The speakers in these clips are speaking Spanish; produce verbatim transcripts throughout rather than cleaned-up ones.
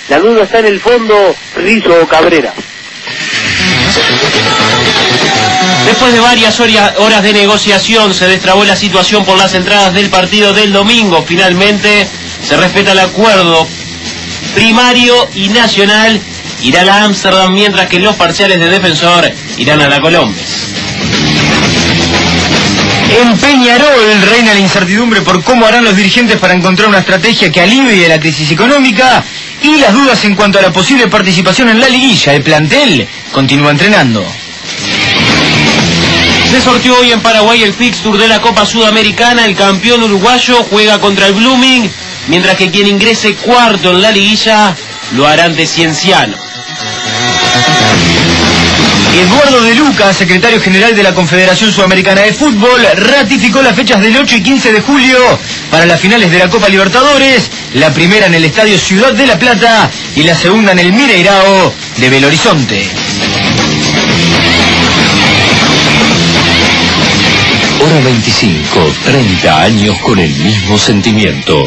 La duda está en el fondo, Rizzo o Cabrera. Después de varias horas de negociación se destrabó la situación por las entradas del partido del domingo. Finalmente se respeta el acuerdo primario y Nacional irá a la Ámsterdam, mientras que los parciales de Defensor irán a la Colombes. En Peñarol reina la incertidumbre por cómo harán los dirigentes para encontrar una estrategia que alivie la crisis económica y las dudas en cuanto a la posible participación en la liguilla. El plantel continúa entrenando. Se sorteó hoy en Paraguay el fixture de la Copa Sudamericana. El campeón uruguayo juega contra el Blooming, mientras que quien ingrese cuarto en la liguilla lo hará ante Cienciano. Eduardo De Luca, secretario general de la Confederación Sudamericana de Fútbol, ratificó las fechas del ocho y quince de julio para las finales de la Copa Libertadores, la primera en el Estadio Ciudad de La Plata y la segunda en el Mineirao de Belo Horizonte. Hora veinticinco, treinta años con el mismo sentimiento.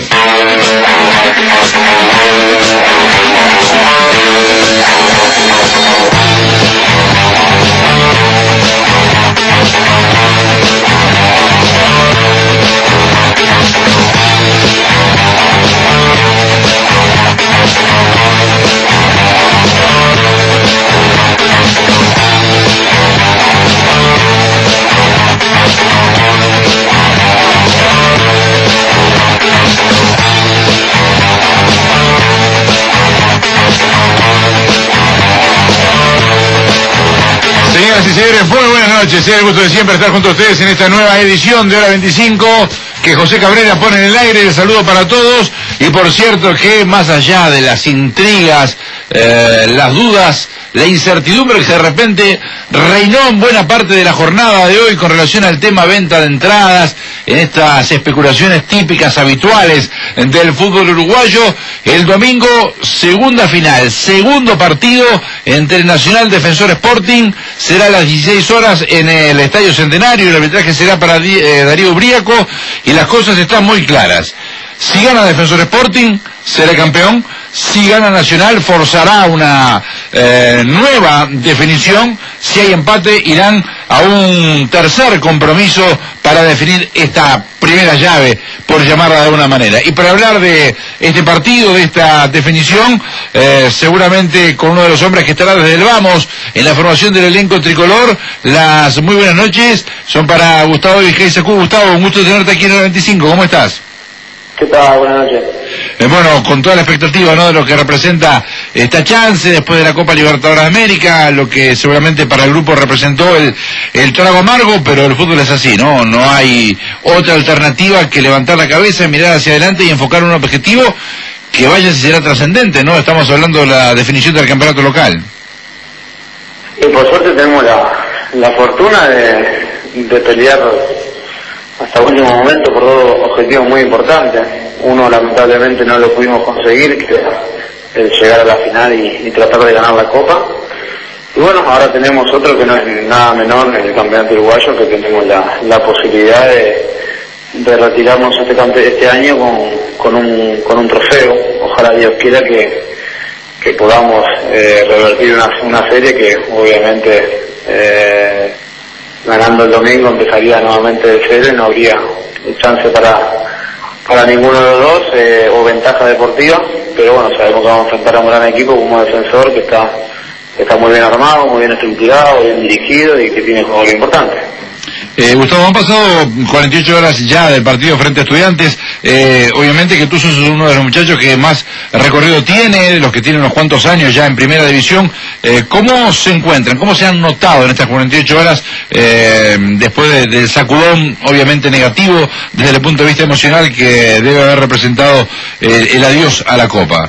Señoras y señores, muy buenas noches. Es el gusto de siempre estar junto a ustedes en esta nueva edición de Hora veinticinco que José Cabrera pone en el aire. El saludo para todos. Y por cierto que más allá de las intrigas, eh, las dudas, la incertidumbre que de repente reinó en buena parte de la jornada de hoy con relación al tema venta de entradas, en estas especulaciones típicas, habituales del fútbol uruguayo, el domingo, segunda final, segundo partido entre Nacional Defensor Sporting, será a las dieciséis horas en el Estadio Centenario, el arbitraje será para eh, Darío Briaco, y las cosas están muy claras. Si gana Defensor Sporting, será campeón. Si gana Nacional, forzará una eh, nueva definición. Si hay empate, irán a un tercer compromiso para definir esta primera llave, por llamarla de alguna manera. Y para hablar de este partido, de esta definición, eh, seguramente con uno de los hombres que estará desde el vamos en la formación del elenco tricolor, las muy buenas noches son para Gustavo Vizcaizacú. Gustavo, un gusto tenerte aquí en el veinticinco. ¿Cómo estás? ¿Qué tal? Buenas noches. Eh, bueno, con toda la expectativa, ¿no?, de lo que representa esta chance después de la Copa Libertadores de América, lo que seguramente para el grupo representó el, el trago amargo, pero el fútbol es así, ¿no? No hay otra alternativa que levantar la cabeza, mirar hacia adelante y enfocar un objetivo que vaya si será trascendente, ¿no? Estamos hablando de la definición del campeonato local. Y por suerte tenemos la, la fortuna de, de pelear hasta el último momento por dos objetivos muy importantes. Uno lamentablemente no lo pudimos conseguir, que era el llegar a la final y, y tratar de ganar la Copa. Y bueno, ahora tenemos otro que no es nada menor en el campeonato uruguayo, que tenemos la, la posibilidad de, de retirarnos este, campe este año con, con, un, con un trofeo. Ojalá Dios quiera que, que podamos eh, revertir una, una serie que obviamente eh, ganando el domingo empezaría nuevamente de cero y no habría chance para para ninguno de los dos, eh, o ventaja deportiva, pero bueno, sabemos que vamos a enfrentar a un gran equipo como Defensor, que está que está muy bien armado, muy bien estructurado, bien dirigido y que tiene jugadores importantes. Eh, Gustavo, han pasado cuarenta y ocho horas ya del partido frente a Estudiantes. Eh, obviamente que tú sos uno de los muchachos que más recorrido tiene, los que tienen unos cuantos años ya en primera división. Eh, ¿Cómo se encuentran? ¿Cómo se han notado en estas cuarenta y ocho horas eh, después de, del sacudón, obviamente negativo, desde el punto de vista emocional que debe haber representado eh, el adiós a la Copa?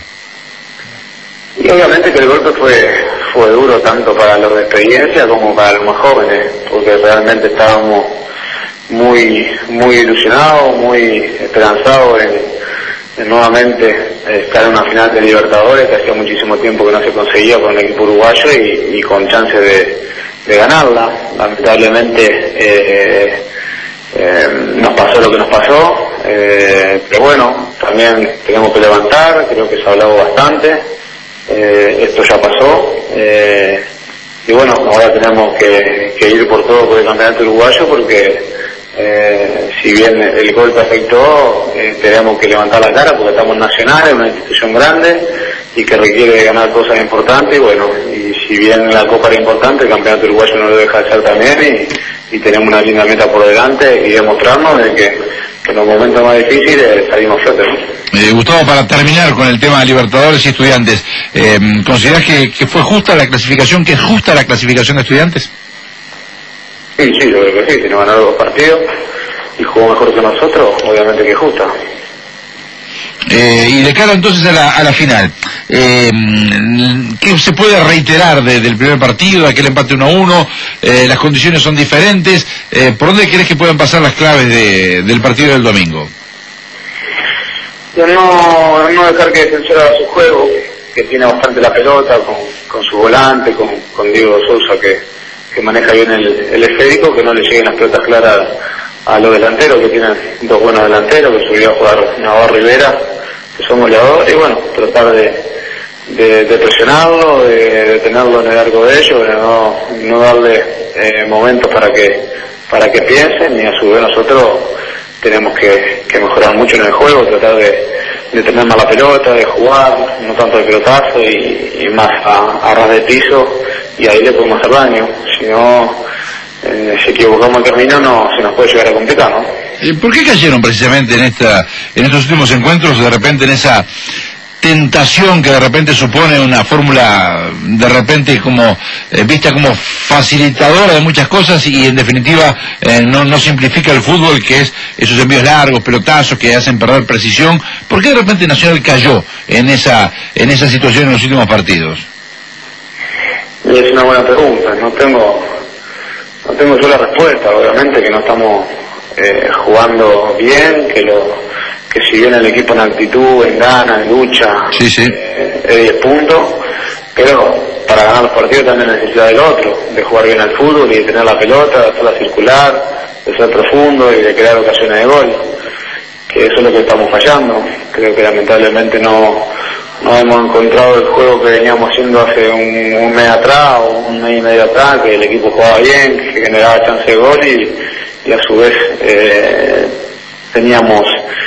Y obviamente que el golpe fue fue duro tanto para los de experiencia como para los más jóvenes, porque realmente estábamos muy muy ilusionados, muy esperanzados en, en nuevamente estar en una final de Libertadores, que hacía muchísimo tiempo que no se conseguía con el equipo uruguayo y, y con chance de, de ganarla. Lamentablemente eh, eh, nos pasó lo que nos pasó, eh, pero bueno, también tenemos que levantar, creo que se ha hablado bastante. eh, esto ya pasó, eh, y bueno, ahora tenemos que, que ir por todo por el campeonato uruguayo, porque eh, si bien el golpe afectó, eh, tenemos que levantar la cara porque estamos nacionales, una institución grande y que requiere ganar cosas importantes, y bueno, y si bien la Copa era importante, el campeonato uruguayo no lo deja de ser también, y, y tenemos una linda meta por delante y demostrarnos de que, que en los momentos más difíciles salimos fuertes, ¿no? Eh, Gustavo, para terminar con el tema de Libertadores y Estudiantes, eh, ¿considerás que, que fue justa la clasificación, que es justa la clasificación de Estudiantes? Sí, sí, yo creo que sí, tiene ganado dos partidos y jugó mejor que nosotros, obviamente que es justa. Eh, y de cara entonces a la, a la final, eh, ¿qué se puede reiterar de, del primer partido, aquel empate uno a uno? Eh, las condiciones son diferentes, eh, ¿por dónde crees que pueden pasar las claves de, del partido del domingo? Yo no, no dejar que Defensor haga su juego, que tiene bastante la pelota, con, con su volante, con, con Diego Sousa, que, que maneja bien el, el esférico, que no le lleguen las pelotas claras a los delanteros, que tienen dos buenos delanteros, que subió a jugar Navarro Rivera, que son goleadores, y bueno, tratar de, de, de presionarlo, de, de tenerlo en el arco de ellos, de no, no darle eh, momentos para que, para que piensen, y a su vez nosotros tenemos que, que mejorar mucho en el juego, tratar de, de tener más la pelota, de jugar, no tanto de pelotazo y, y más a, a ras de piso, y ahí le podemos hacer daño. Si no, eh, si equivocamos el camino, no, se nos puede llegar a complicar, ¿no? ¿Y por qué cayeron precisamente en esta, en estos últimos encuentros, de repente en esa tentación que de repente supone una fórmula de repente como eh, vista como facilitadora de muchas cosas y en definitiva eh, no, no simplifica el fútbol, que es esos envíos largos, pelotazos que hacen perder precisión? ¿Por qué de repente Nacional cayó en esa en esa situación en los últimos partidos? Es una buena pregunta, no tengo no tengo yo la respuesta. Obviamente que no estamos eh, jugando bien, que lo que si bien el equipo en actitud, en gana, en lucha, sí, sí. Eh, es diez puntos, pero para ganar los partidos también necesita del otro, de jugar bien al fútbol y de tener la pelota, de hacerla circular, de ser profundo y de crear ocasiones de gol, que eso es lo que estamos fallando. Creo que lamentablemente no, no hemos encontrado el juego que veníamos haciendo hace un, un mes atrás o un mes y medio atrás, que el equipo jugaba bien, que generaba chance de gol y, y a su vez eh, teníamos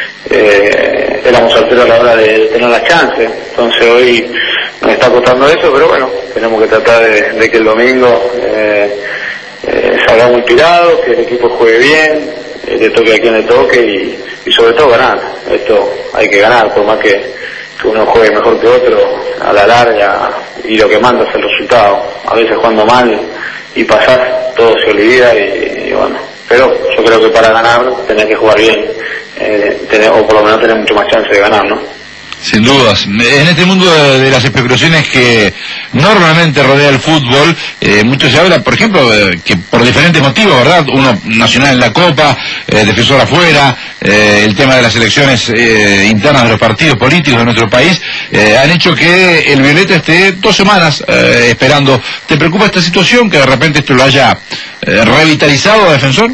Eh, éramos certeros a la hora de tener la chance. Entonces hoy nos está costando eso, pero bueno, tenemos que tratar de, de que el domingo eh, eh, salgamos inspirados, que el equipo juegue bien, eh, le toque a quien le toque y, y sobre todo ganar. Esto hay que ganar, por más que, que uno juegue mejor que otro, a la larga, y lo que manda es el resultado. A veces jugando mal y pasás, todo se olvida y, y bueno, pero yo creo que para ganar tenés que jugar bien. Eh, tener, o por lo menos tener mucho más chance de ganar, ¿no? Sin dudas. En este mundo de, de las especulaciones que normalmente rodea el fútbol, eh, mucho se habla, por ejemplo, eh, que por diferentes motivos, ¿verdad? Uno, Nacional en la Copa, eh, Defensor afuera, eh, el tema de las elecciones eh, internas de los partidos políticos de nuestro país, eh, han hecho que el Violeta esté dos semanas eh, esperando. ¿Te preocupa esta situación, que de repente esto lo haya eh, revitalizado a Defensor?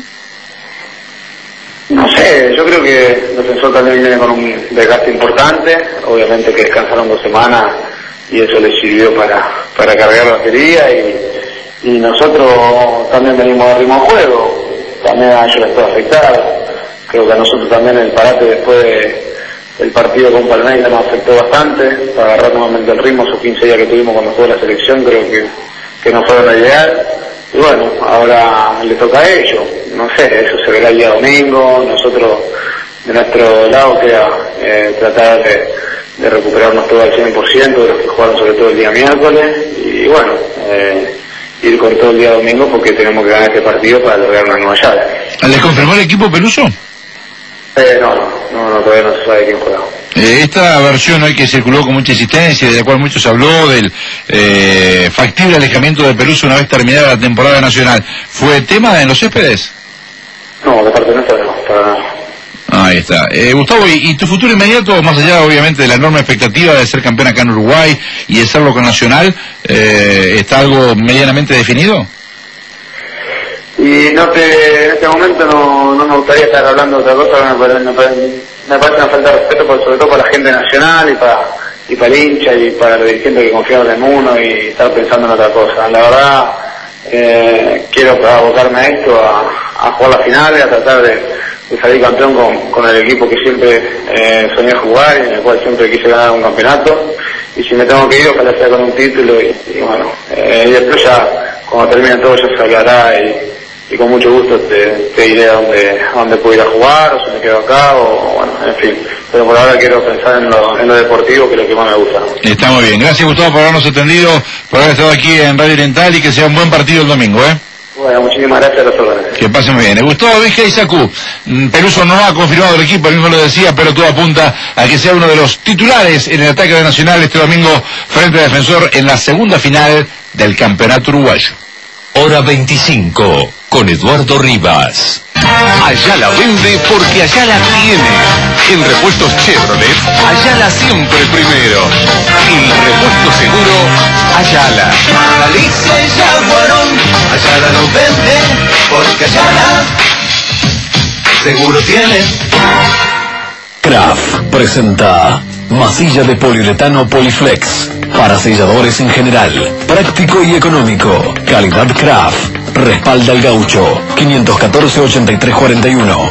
No sé, yo creo que el Defensor también viene con un desgaste importante, obviamente que descansaron dos semanas y eso les sirvió para, para cargar la batería, y, y nosotros también venimos de ritmo de juego, también a ellos les puede afectar. Creo que a nosotros también el parate después de, del partido con Palmeiras nos afectó bastante, para agarrar nuevamente el ritmo. Esos quince días que tuvimos cuando jugó la selección creo que, que no fueron lo ideal. Y bueno, ahora le toca a ellos, no sé, eso se verá el día domingo. Nosotros de nuestro lado queda eh, tratar de, de recuperarnos todo al cien por ciento de los que jugaron sobre todo el día miércoles, y bueno, eh, ir con todo el día domingo porque tenemos que ganar este partido para lograr una nueva llave. ¿Le confirmó el equipo Peluso? Eh, no, no, no, todavía no se sabe quién juega. Eh, esta versión hoy que circuló con mucha insistencia, de la cual mucho se habló, del eh, factible alejamiento de Peluso una vez terminada la temporada nacional, ¿fue tema en los céspedes? No, de parte nuestra no, para nada. Ahí está. Eh, Gustavo, ¿y, ¿y tu futuro inmediato, más allá obviamente de la enorme expectativa de ser campeón acá en Uruguay y de serlo con Nacional, eh, está algo medianamente definido? Y no te, en este momento no, no me gustaría estar hablando de otra cosa, me parece, me parece, me parece una falta de respeto, por, sobre todo para la gente nacional y para, y para el hincha y para los dirigentes que confiaron en uno y estar pensando en otra cosa. La verdad, eh, quiero abocarme a esto, a, a jugar las finales, a tratar de, de salir campeón con, con el equipo que siempre eh, soñé jugar y en el cual siempre quise ganar un campeonato. Y si me tengo que ir, ojalá sea con un título y, y bueno, eh, y después ya cuando termine todo ya se hablará y, y con mucho gusto te, te diré a dónde, a dónde puedo ir a jugar, o si me quedo acá, o bueno, en fin. Pero por ahora quiero pensar en lo, en lo deportivo, que es lo que más me gusta. Está muy bien. Gracias, Gustavo, por habernos atendido, por haber estado aquí en Radio Oriental y que sea un buen partido el domingo, ¿eh? Bueno, muchísimas gracias a los órdenes. Que pasen muy bien. Gustavo Vizca Isacú. Peluso no ha confirmado el equipo, él mismo lo decía, pero todo apunta a que sea uno de los titulares en el ataque de Nacional este domingo frente a Defensor en la segunda final del Campeonato Uruguayo. Hora veinticinco, con Eduardo Rivas. Ayala vende porque Ayala tiene. En repuestos Chevrolet, Ayala siempre primero. En repuesto seguro, Ayala. Alicia y Jaguarón, Ayala lo vende porque Ayala seguro tiene. Kraft presenta masilla de poliuretano Poliflex para selladores en general, práctico y económico. Calidad Kraft. Respalda el gaucho. quinientos catorce, ochenta y tres cuarenta y uno.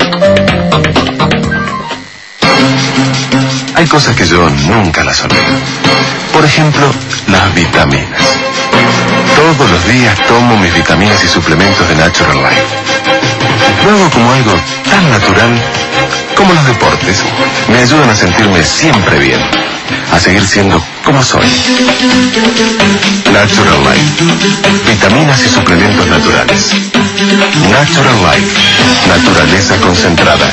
Hay cosas que yo nunca las olvido. Por ejemplo, las vitaminas. Todos los días tomo mis vitaminas y suplementos de Natural Life. Lo hago como algo tan natural como los deportes. Me ayudan a sentirme siempre bien, a seguir siendo como soy. Natural Life. Vitaminas y suplementos naturales. Natural Life. Naturaleza concentrada.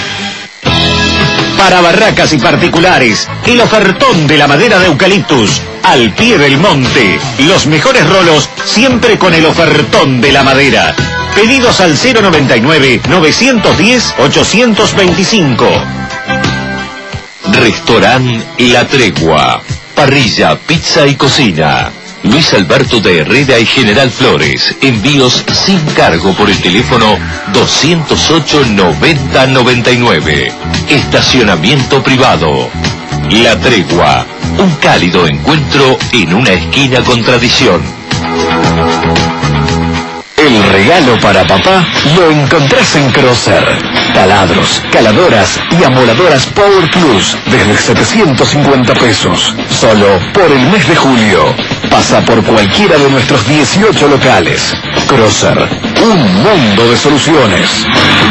Para barracas y particulares, el ofertón de la madera de eucaliptus, al pie del monte. Los mejores rolos, siempre con el ofertón de la madera. Pedidos al cero noventa y nueve, novecientos diez, ochocientos veinticinco. Restaurant La Tregua. Parrilla, pizza y cocina. Luis Alberto de Herrera y General Flores. Envíos sin cargo por el teléfono doscientos ocho, noventa, noventa y nueve. Estacionamiento privado. La Tregua. Un cálido encuentro en una esquina con tradición. El regalo para papá lo encontrás en Crosser. Taladros, caladoras y amoladoras Power Plus desde setecientos cincuenta pesos. Solo por el mes de julio. Pasa por cualquiera de nuestros dieciocho locales. Crosser, un mundo de soluciones.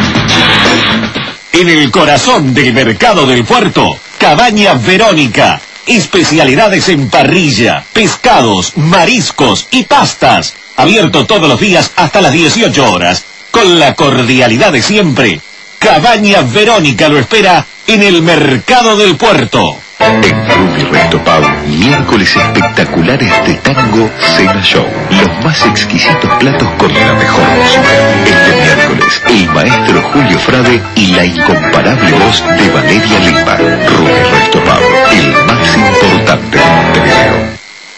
En el corazón del mercado del puerto, Cabaña Verónica. Especialidades en parrilla, pescados, mariscos y pastas. Abierto todos los días hasta las dieciocho horas. Con la cordialidad de siempre. Cabaña Verónica lo espera en el mercado del puerto. En Club y Resto Pub, miércoles espectaculares de tango Cena Show. Los más exquisitos platos con la mejor música. Este miércoles, el maestro Julio Frade y la incomparable voz de Valeria Lima. Club y Resto Pub, el más importante de Montevideo.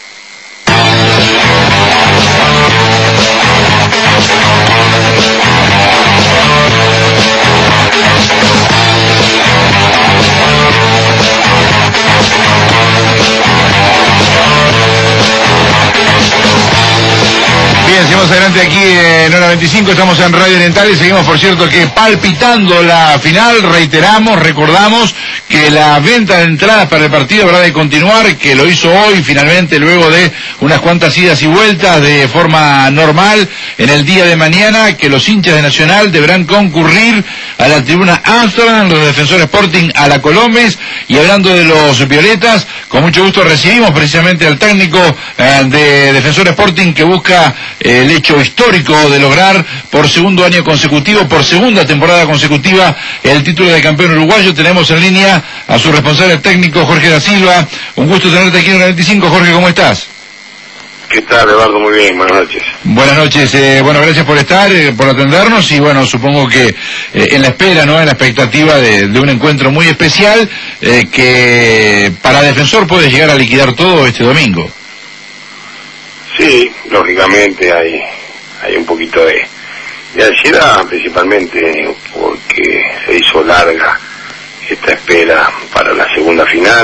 Bien, seguimos adelante aquí en hora veinticinco, estamos en Radio Oriental y seguimos, por cierto, que palpitando la final. Reiteramos, recordamos que la venta de entradas para el partido habrá de continuar, que lo hizo hoy finalmente luego de unas cuantas idas y vueltas de forma normal en el día de mañana, que los hinchas de Nacional deberán concurrir a la tribuna Amsterdam, los Defensor Sporting a la Colombes. Y hablando de los violetas, con mucho gusto recibimos precisamente al técnico eh, de Defensor Sporting, que busca eh, el hecho histórico de lograr por segundo año consecutivo, por segunda temporada consecutiva, el título de campeón uruguayo. Tenemos en línea a su responsable técnico, Jorge da Silva. Un gusto tenerte aquí en la veinticinco. Jorge, ¿cómo estás? ¿Qué tal, Eduardo? Muy bien, buenas noches. Buenas noches, eh, bueno, gracias por estar, eh, por atendernos, y bueno, supongo que eh, en la espera, ¿no?, en la expectativa de, de un encuentro muy especial, eh, que para Defensor puede llegar a liquidar todo este domingo. Sí, lógicamente hay hay un poquito de, de ansiedad, principalmente porque se hizo larga esta espera para la segunda final.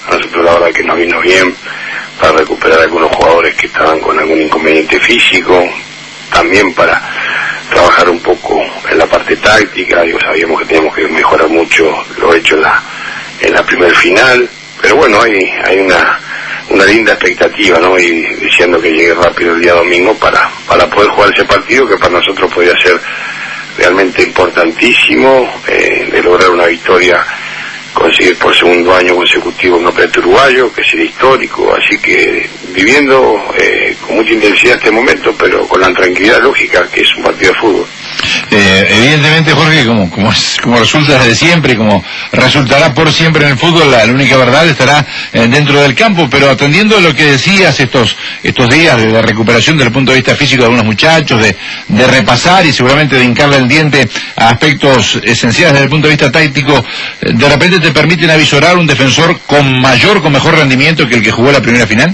A nosotros la verdad que nos vino bien para recuperar algunos jugadores que estaban con algún inconveniente físico, también para trabajar un poco en la parte táctica. Digo, sabíamos que teníamos que mejorar mucho lo hecho en la en la primer final, pero bueno, hay hay una una linda expectativa, ¿no? Y diciendo que llegue rápido el día domingo para para poder jugar ese partido que para nosotros podría ser realmente importantísimo, eh, de lograr una victoria, conseguir por segundo año consecutivo un campeonato uruguayo, que sería histórico. Así que viviendo eh, con mucha intensidad este momento, pero con la tranquilidad lógica que es un partido de fútbol. Eh, evidentemente, Jorge, como, como, es, como resulta desde siempre, como resultará por siempre en el fútbol, la, la única verdad estará eh, dentro del campo, pero atendiendo a lo que decías estos estos días de, de recuperación desde el punto de vista físico de algunos muchachos, de, de repasar y seguramente de hincarle el diente a aspectos esenciales desde el punto de vista táctico, eh, ¿de repente te permiten avisorar un defensor con mayor, con mejor rendimiento que el que jugó la primera final?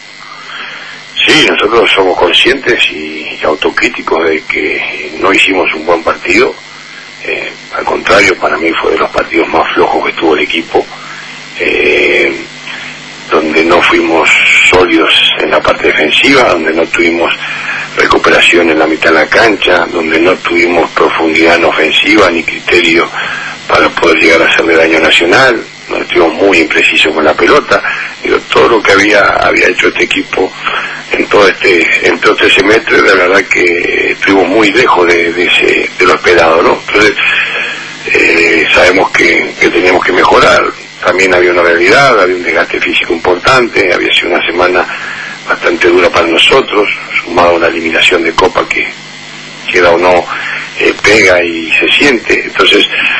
Sí, nosotros somos conscientes y autocríticos de que no hicimos un buen partido. Eh, al contrario, para mí fue de los partidos más flojos que tuvo el equipo, eh, donde no fuimos sólidos en la parte defensiva, donde no tuvimos recuperación en la mitad de la cancha, donde no tuvimos profundidad en ofensiva ni criterio para poder llegar a hacerle daño nacional. Nos estuvimos muy imprecisos con la pelota. Digo, todo lo que había había hecho este equipo en todo este en todo este semestre, la verdad que estuvimos muy lejos de, de ese de lo esperado, ¿no? Entonces eh, sabemos que, que teníamos que mejorar. También había una realidad, había un desgaste físico importante, había sido una semana bastante dura para nosotros, sumado a una eliminación de Copa que quiera o no eh, pega y se siente. Entonces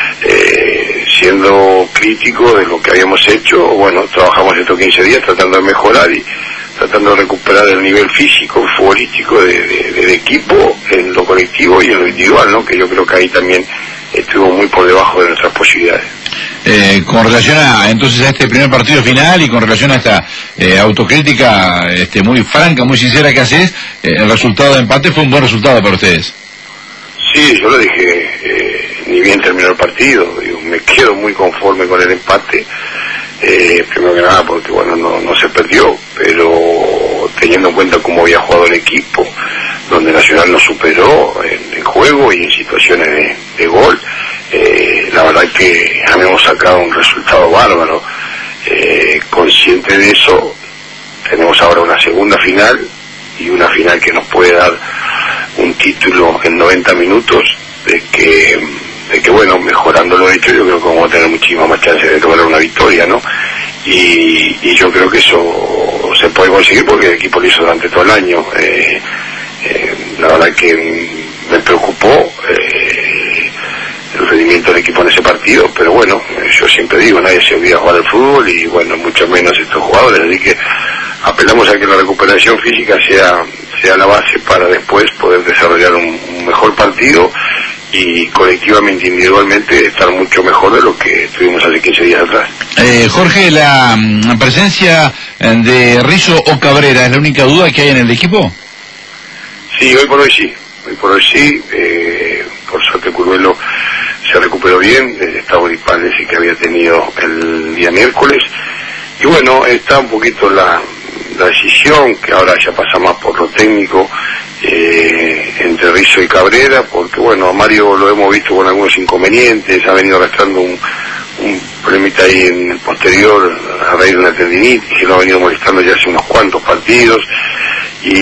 eh, siendo crítico de lo que habíamos hecho, bueno, trabajamos estos quince días tratando de mejorar y tratando de recuperar el nivel físico, futbolístico de, de, del equipo en lo colectivo y en lo individual, ¿no? Que yo creo que ahí también estuvo muy por debajo de nuestras posibilidades. Eh, con relación a entonces a este primer partido final y con relación a esta eh, autocrítica este, muy franca, muy sincera que haces, eh, el resultado de empate fue un buen resultado para ustedes. Sí, yo lo dije, eh, ni bien terminó el partido, digo, me quedo muy conforme con el empate. Eh, primero que nada porque bueno no, no se perdió, pero teniendo en cuenta cómo había jugado el equipo, donde Nacional nos superó en, en juego y en situaciones de, de gol, eh, la verdad que habíamos sacado un resultado bárbaro. Eh, consciente de eso, tenemos ahora una segunda final y una final que nos puede dar un título en noventa minutos, de que de que bueno, mejorando lo hecho, yo creo que vamos a tener muchísimas más chances de lograr una victoria, ¿no? Y, y yo creo que eso se puede conseguir porque el equipo lo hizo durante todo el año. Eh, eh, la verdad que me preocupó eh, el rendimiento del equipo en ese partido, pero bueno, yo siempre digo, nadie se olvida jugar al fútbol y bueno, mucho menos estos jugadores, así que apelamos a que la recuperación física sea sea la base para después poder desarrollar un, un mejor partido y colectivamente, individualmente, estar mucho mejor de lo que estuvimos hace quince días atrás. Eh, Jorge, la, la presencia de Rizzo o Cabrera, ¿es la única duda que hay en el equipo? Sí, hoy por hoy sí, hoy por hoy sí, eh, por suerte Curvelo se recuperó bien del estado gripal ese que había tenido el día miércoles, y bueno, está un poquito la, la decisión, que ahora ya pasa más por lo técnico, eh, entre Rizzo y Cabrera, porque bueno, a Mario lo hemos visto con algunos inconvenientes, ha venido arrastrando un, un problemita ahí en el posterior a raíz de una tendinitis que lo ha venido molestando ya hace unos cuantos partidos, y,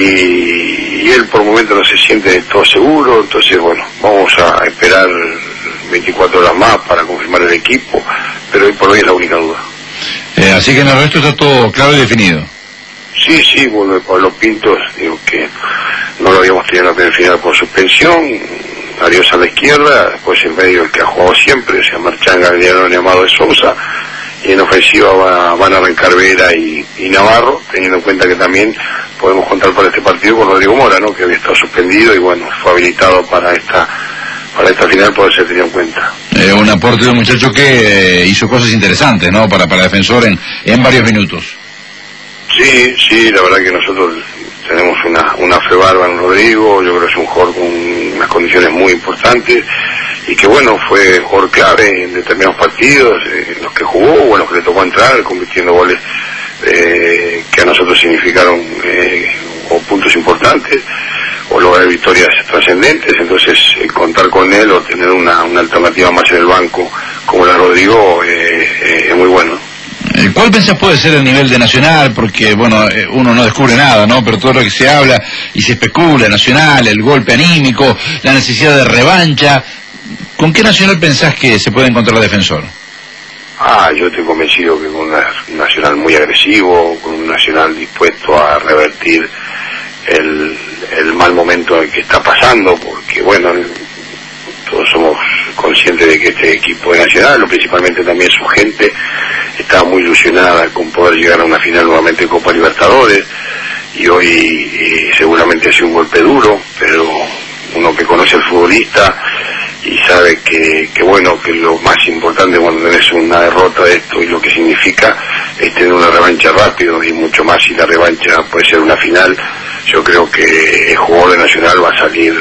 y él por momento no se siente de todo seguro. Entonces bueno, vamos a esperar veinticuatro horas más para confirmar el equipo, pero hoy por hoy es la única duda. Eh, así que en el resto está todo claro y definido. Sí, sí, bueno, por los Pintos, digo que no lo habíamos tenido en la primera final por suspensión, Arios a la izquierda, después en medio el que ha jugado siempre, o sea, Marchanga, Galeano y Amado de Sousa, y en ofensiva va, van a arrancar Vera y, y Navarro, teniendo en cuenta que también podemos contar para este partido con Rodrigo Mora, ¿no?, que había estado suspendido y bueno, fue habilitado para esta para esta final, poder ser tenido en cuenta. Eh, un aporte de un muchacho que eh, hizo cosas interesantes, ¿no?, para, para Defensor en, en varios minutos. Sí, sí, la verdad que nosotros tenemos una, una fe bárbara en Rodrigo, yo creo que es un jugador con unas condiciones muy importantes y que bueno, fue jugador clave en determinados partidos, en los que jugó o en los que le tocó entrar, convirtiendo goles eh, que a nosotros significaron eh, o puntos importantes o lograr victorias trascendentes. Entonces eh, contar con él o tener una, una alternativa más en el banco como la Rodrigo eh, eh, es muy bueno. ¿Cuál pensás puede ser el nivel de Nacional? Porque, bueno, uno no descubre nada, ¿no? Pero todo lo que se habla y se especula, Nacional, el golpe anímico, la necesidad de revancha, ¿con qué Nacional pensás que se puede encontrar Defensor? Ah, yo estoy convencido que con un Nacional muy agresivo, con un Nacional dispuesto a revertir el, el mal momento en el que está pasando, porque, bueno, todos somos conscientes de que este equipo de Nacional, o principalmente también su gente, estaba muy ilusionada con poder llegar a una final nuevamente en Copa Libertadores, y hoy eh, seguramente ha sido un golpe duro, pero uno que conoce al futbolista y sabe que, que bueno, que lo más importante cuando tenés una derrota de esto y lo que significa es tener una revancha rápido, y mucho más si la revancha puede ser una final. Yo creo que el jugador de Nacional va a salir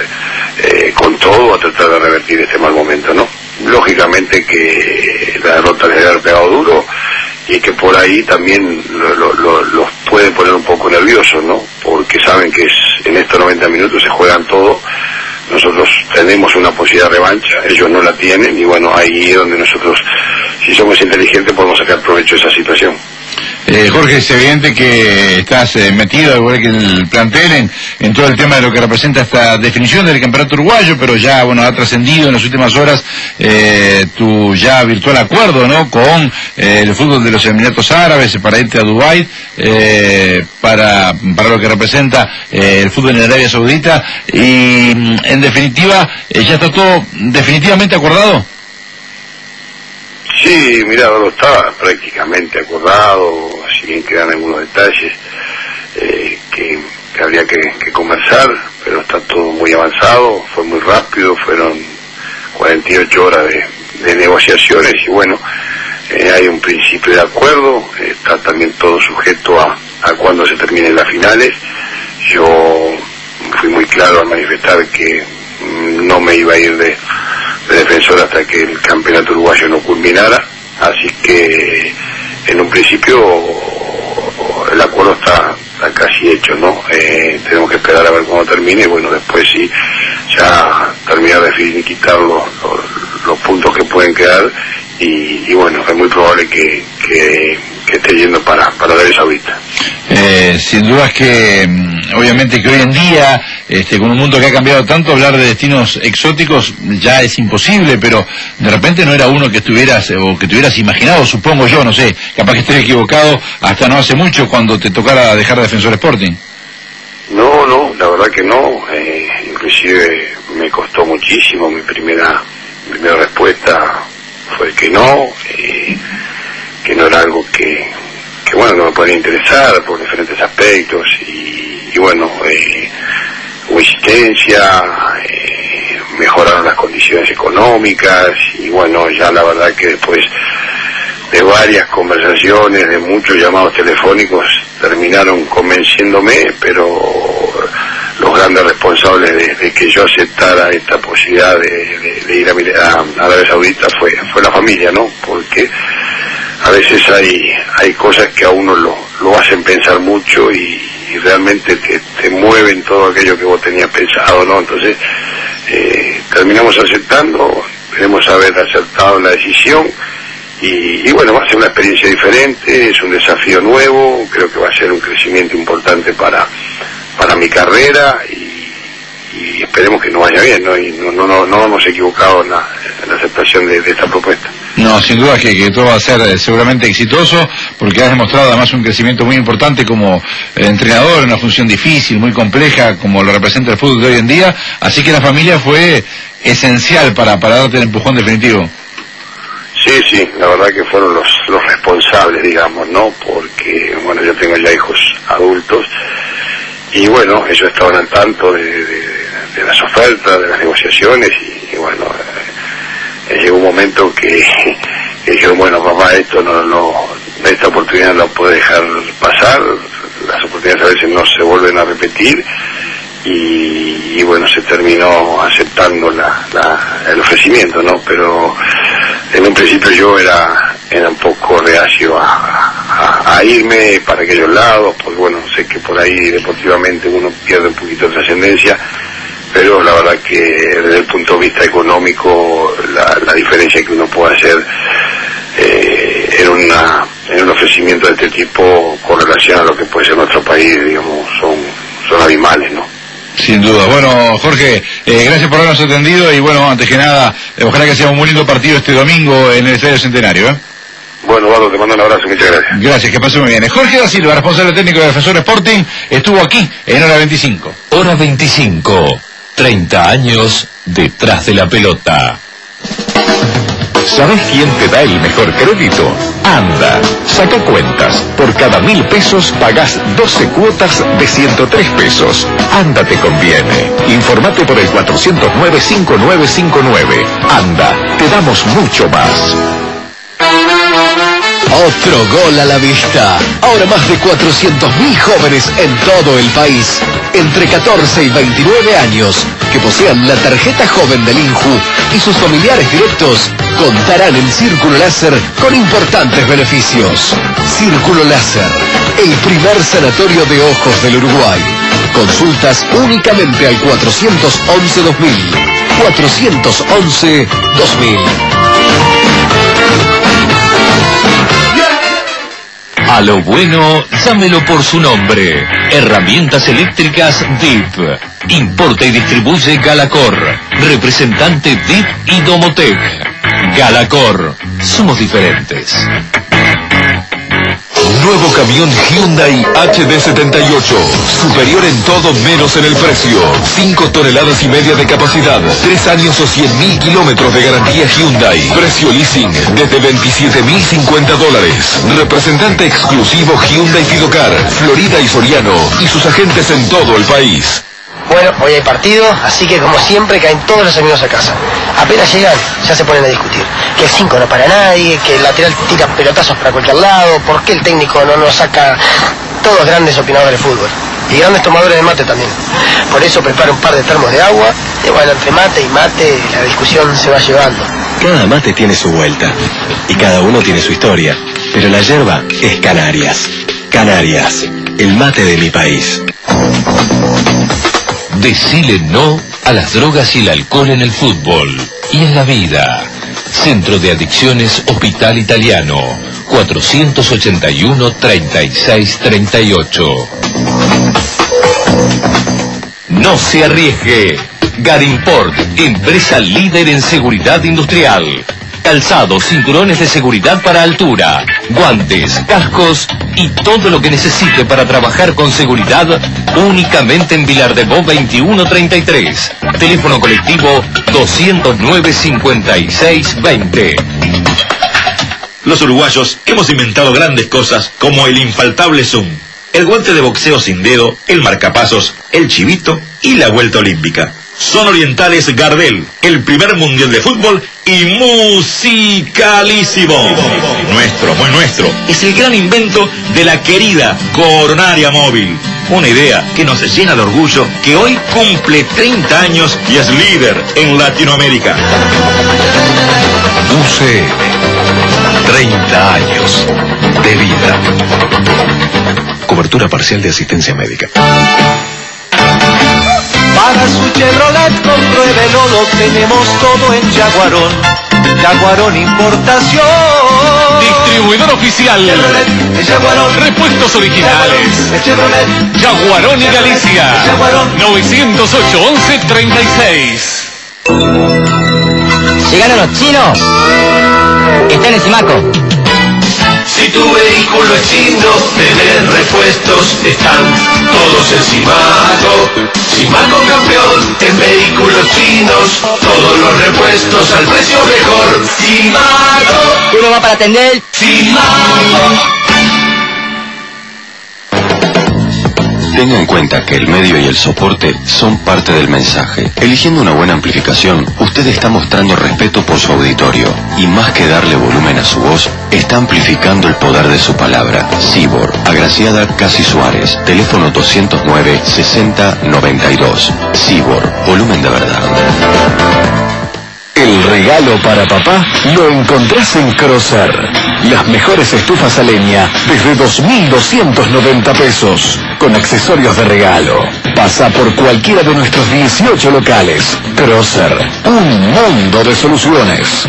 eh, con todo a tratar de revertir este mal momento, ¿no? Lógicamente que la derrota les debe haber pegado duro y que por ahí también lo, lo, lo, los puede poner un poco nerviosos, ¿no? Porque saben que es, en estos noventa minutos se juegan todo. Nosotros tenemos una posibilidad de revancha, ellos no la tienen, y bueno, ahí es donde nosotros, si somos inteligentes, podemos sacar provecho de esa situación. Eh, Jorge, es evidente que estás eh, metido, igual que el plantel, en, en todo el tema de lo que representa esta definición del campeonato uruguayo, pero ya, bueno, ha trascendido en las últimas horas eh, tu ya virtual acuerdo, ¿no?, con eh, el fútbol de los Emiratos Árabes para irte a Dubái, eh, para, para lo que representa eh, el fútbol en Arabia Saudita, y en definitiva, eh, ¿ya está todo definitivamente acordado? Sí, mira, no estaba prácticamente acordado, si bien quedan algunos detalles eh, que, que habría que, que conversar, pero está todo muy avanzado, fue muy rápido, fueron cuarenta y ocho horas de, de negociaciones, y bueno, eh, hay un principio de acuerdo, eh, está también todo sujeto a, a cuando se terminen las finales. Yo fui muy claro al manifestar que mm, no me iba a ir de de Defensor hasta que el campeonato uruguayo no culminara, así que en un principio el acuerdo está, está casi hecho, ¿no? Eh, tenemos que esperar a ver cómo termine, y bueno, después sí, ya terminar de finiquitar los, los, los puntos que pueden quedar, y, y bueno, es muy probable que, que, que esté yendo para, para Arabia Saudita. Eh, sin dudas que, obviamente que hoy en día, este, con un mundo que ha cambiado tanto, hablar de destinos exóticos ya es imposible, pero de repente no era uno que estuvieras, o que tuvieras imaginado, supongo yo, no sé, capaz que estoy equivocado, hasta no hace mucho cuando te tocara dejar Defensor Sporting. No, no, la verdad que no, eh, inclusive me costó muchísimo, mi primera, mi primera respuesta fue que no, eh, que no era algo que, que bueno, que me podía interesar por diferentes aspectos, y, y bueno, eh, hubo insistencia, eh, mejoraron las condiciones económicas, y bueno, ya la verdad que después de varias conversaciones, de muchos llamados telefónicos, terminaron convenciéndome, pero los grandes responsables de, de que yo aceptara esta posibilidad de, de, de ir a, a Arabia Saudita fue, fue la familia, ¿no? Porque a veces hay hay cosas que a uno lo, lo hacen pensar mucho, y, y realmente te, te mueven todo aquello que vos tenías pensado, ¿no? Entonces, eh, terminamos aceptando, queremos haber acertado en la decisión, y, y bueno, va a ser una experiencia diferente, es un desafío nuevo, creo que va a ser un crecimiento importante para, para mi carrera, y, y esperemos que nos vaya bien, ¿no? Y no, no, no, no hemos equivocado en la, en la aceptación de, de esta propuesta. No, sin duda que, que todo va a ser eh, seguramente exitoso, porque has demostrado además un crecimiento muy importante como eh, entrenador, en una función difícil, muy compleja, como lo representa el fútbol de hoy en día, así que la familia fue esencial para, para darte el empujón definitivo. Sí, sí, la verdad que fueron los, los responsables, digamos, ¿no? Porque, bueno, yo tengo ya hijos adultos, y bueno, ellos estaban al tanto de, de, de las ofertas, de las negociaciones, y, y bueno, eh, llegó un momento que, que dijeron, bueno, papá, esto no, no, esta oportunidad no la puede dejar pasar, las oportunidades a veces no se vuelven a repetir, y, y bueno, se terminó aceptando la, la, el ofrecimiento, ¿no? Pero en un principio yo era, era un poco reacio a, a, a irme para aquellos lados, porque bueno, sé que por ahí deportivamente uno pierde un poquito de trascendencia, pero la verdad que desde el punto de vista económico la, la diferencia que uno puede hacer eh, en, una, en un ofrecimiento de este tipo con relación a lo que puede ser nuestro país, digamos, son, son abismales, ¿no? Sin duda. Bueno, Jorge, eh, gracias por habernos atendido y bueno, antes que nada, eh, ojalá que sea un muy lindo partido este domingo en el Estadio Centenario, ¿eh? Bueno, Eduardo, te mando un abrazo, muchas gracias. Gracias, que pase muy bien. Jorge da Silva, responsable técnico de Defensor Sporting, estuvo aquí en Hora veinticinco. Hora veinticinco, treinta años detrás de la pelota. ¿Sabes quién te da el mejor crédito? Anda, saca cuentas. Por cada mil pesos pagás doce cuotas de ciento tres pesos. Anda te conviene. Informate por el cuatrocientos nueve, cincuenta y nueve cincuenta y nueve. Anda, te damos mucho más. Otro gol a la vista. Ahora más de cuatrocientos mil jóvenes en todo el país, entre catorce y veintinueve años, que posean la tarjeta joven del INJU y sus familiares directos, contarán en Círculo Láser con importantes beneficios. Círculo Láser, el primer sanatorio de ojos del Uruguay. Consultas únicamente al cuatrocientos once dos mil. cuatrocientos once dos mil. A lo bueno, llámelo por su nombre. Herramientas eléctricas D I P. Importa y distribuye Galacor. Representante D I P y Domotec. Galacor. Somos diferentes. Nuevo camión Hyundai H D setenta y ocho. Superior en todo menos en el precio. cinco toneladas y media de capacidad. tres años o cien mil kilómetros de garantía Hyundai. Precio leasing desde veintisiete mil cincuenta dólares. Representante exclusivo Hyundai Fidocar, Florida y Soriano. Y sus agentes en todo el país. Bueno, hoy hay partido, así que como siempre caen todos los amigos a casa. Apenas llegan, ya se ponen a discutir. Que el cinco no para nadie, que el lateral tira pelotazos para cualquier lado, por qué el técnico no nos saca. Todos grandes opinadores de fútbol. Y grandes tomadores de mate también. Por eso preparo un par de termos de agua, y bueno, entre mate y mate la discusión se va llevando. Cada mate tiene su vuelta, y cada uno tiene su historia. Pero la yerba es Canarias. Canarias, el mate de mi país. Decile no a las drogas y el alcohol en el fútbol y en la vida. Centro de Adicciones Hospital Italiano, cuatrocientos ochenta y uno, treinta y seis treinta y ocho. No se arriesgue. Garimport, empresa líder en seguridad industrial. Calzados, cinturones de seguridad para altura, guantes, cascos y todo lo que necesite para trabajar con seguridad únicamente en Vilar de Bo veintiuno treinta y tres. Teléfono colectivo doscientos nueve, cincuenta y seis veinte. Los uruguayos hemos inventado grandes cosas como el infaltable Zoom, el guante de boxeo sin dedo, el marcapasos, el chivito y la vuelta olímpica. Son Orientales Gardel, el primer mundial de fútbol y musicalísimo. Nuestro, muy nuestro, es el gran invento de la querida Coronaria Móvil. Una idea que nos llena de orgullo, que hoy cumple treinta años y es líder en Latinoamérica. U C N, treinta años de vida. Cobertura parcial de asistencia médica. Para su Chevrolet compruébelo, lo tenemos todo en Jaguarón. Jaguarón Importación. Distribuidor oficial. Chevrolet, Jaguarón. Repuestos originales. Chevrolet. Jaguarón y Galicia. Jaguarón. novecientos ocho, once treinta y seis. Llegaron los chinos. Están en Simaco. Si tu vehículo es chino, tenés repuestos, están todos en Simaco. Simaco campeón en vehículos chinos, todos los repuestos al precio mejor. Simaco. Uno va para atender. Simaco. Tenga en cuenta que el medio y el soporte son parte del mensaje. Eligiendo una buena amplificación, usted está mostrando respeto por su auditorio. Y más que darle volumen a su voz, está amplificando el poder de su palabra. Cibor, Agraciada Casi Suárez, teléfono doscientos nueve, sesenta, noventa y dos. Cibor, volumen de verdad. El regalo para papá lo encontrás en Crosser. Las mejores estufas a leña desde dos mil doscientos noventa pesos. Con accesorios de regalo. Pasa por cualquiera de nuestros dieciocho locales. Crosser, un mundo de soluciones.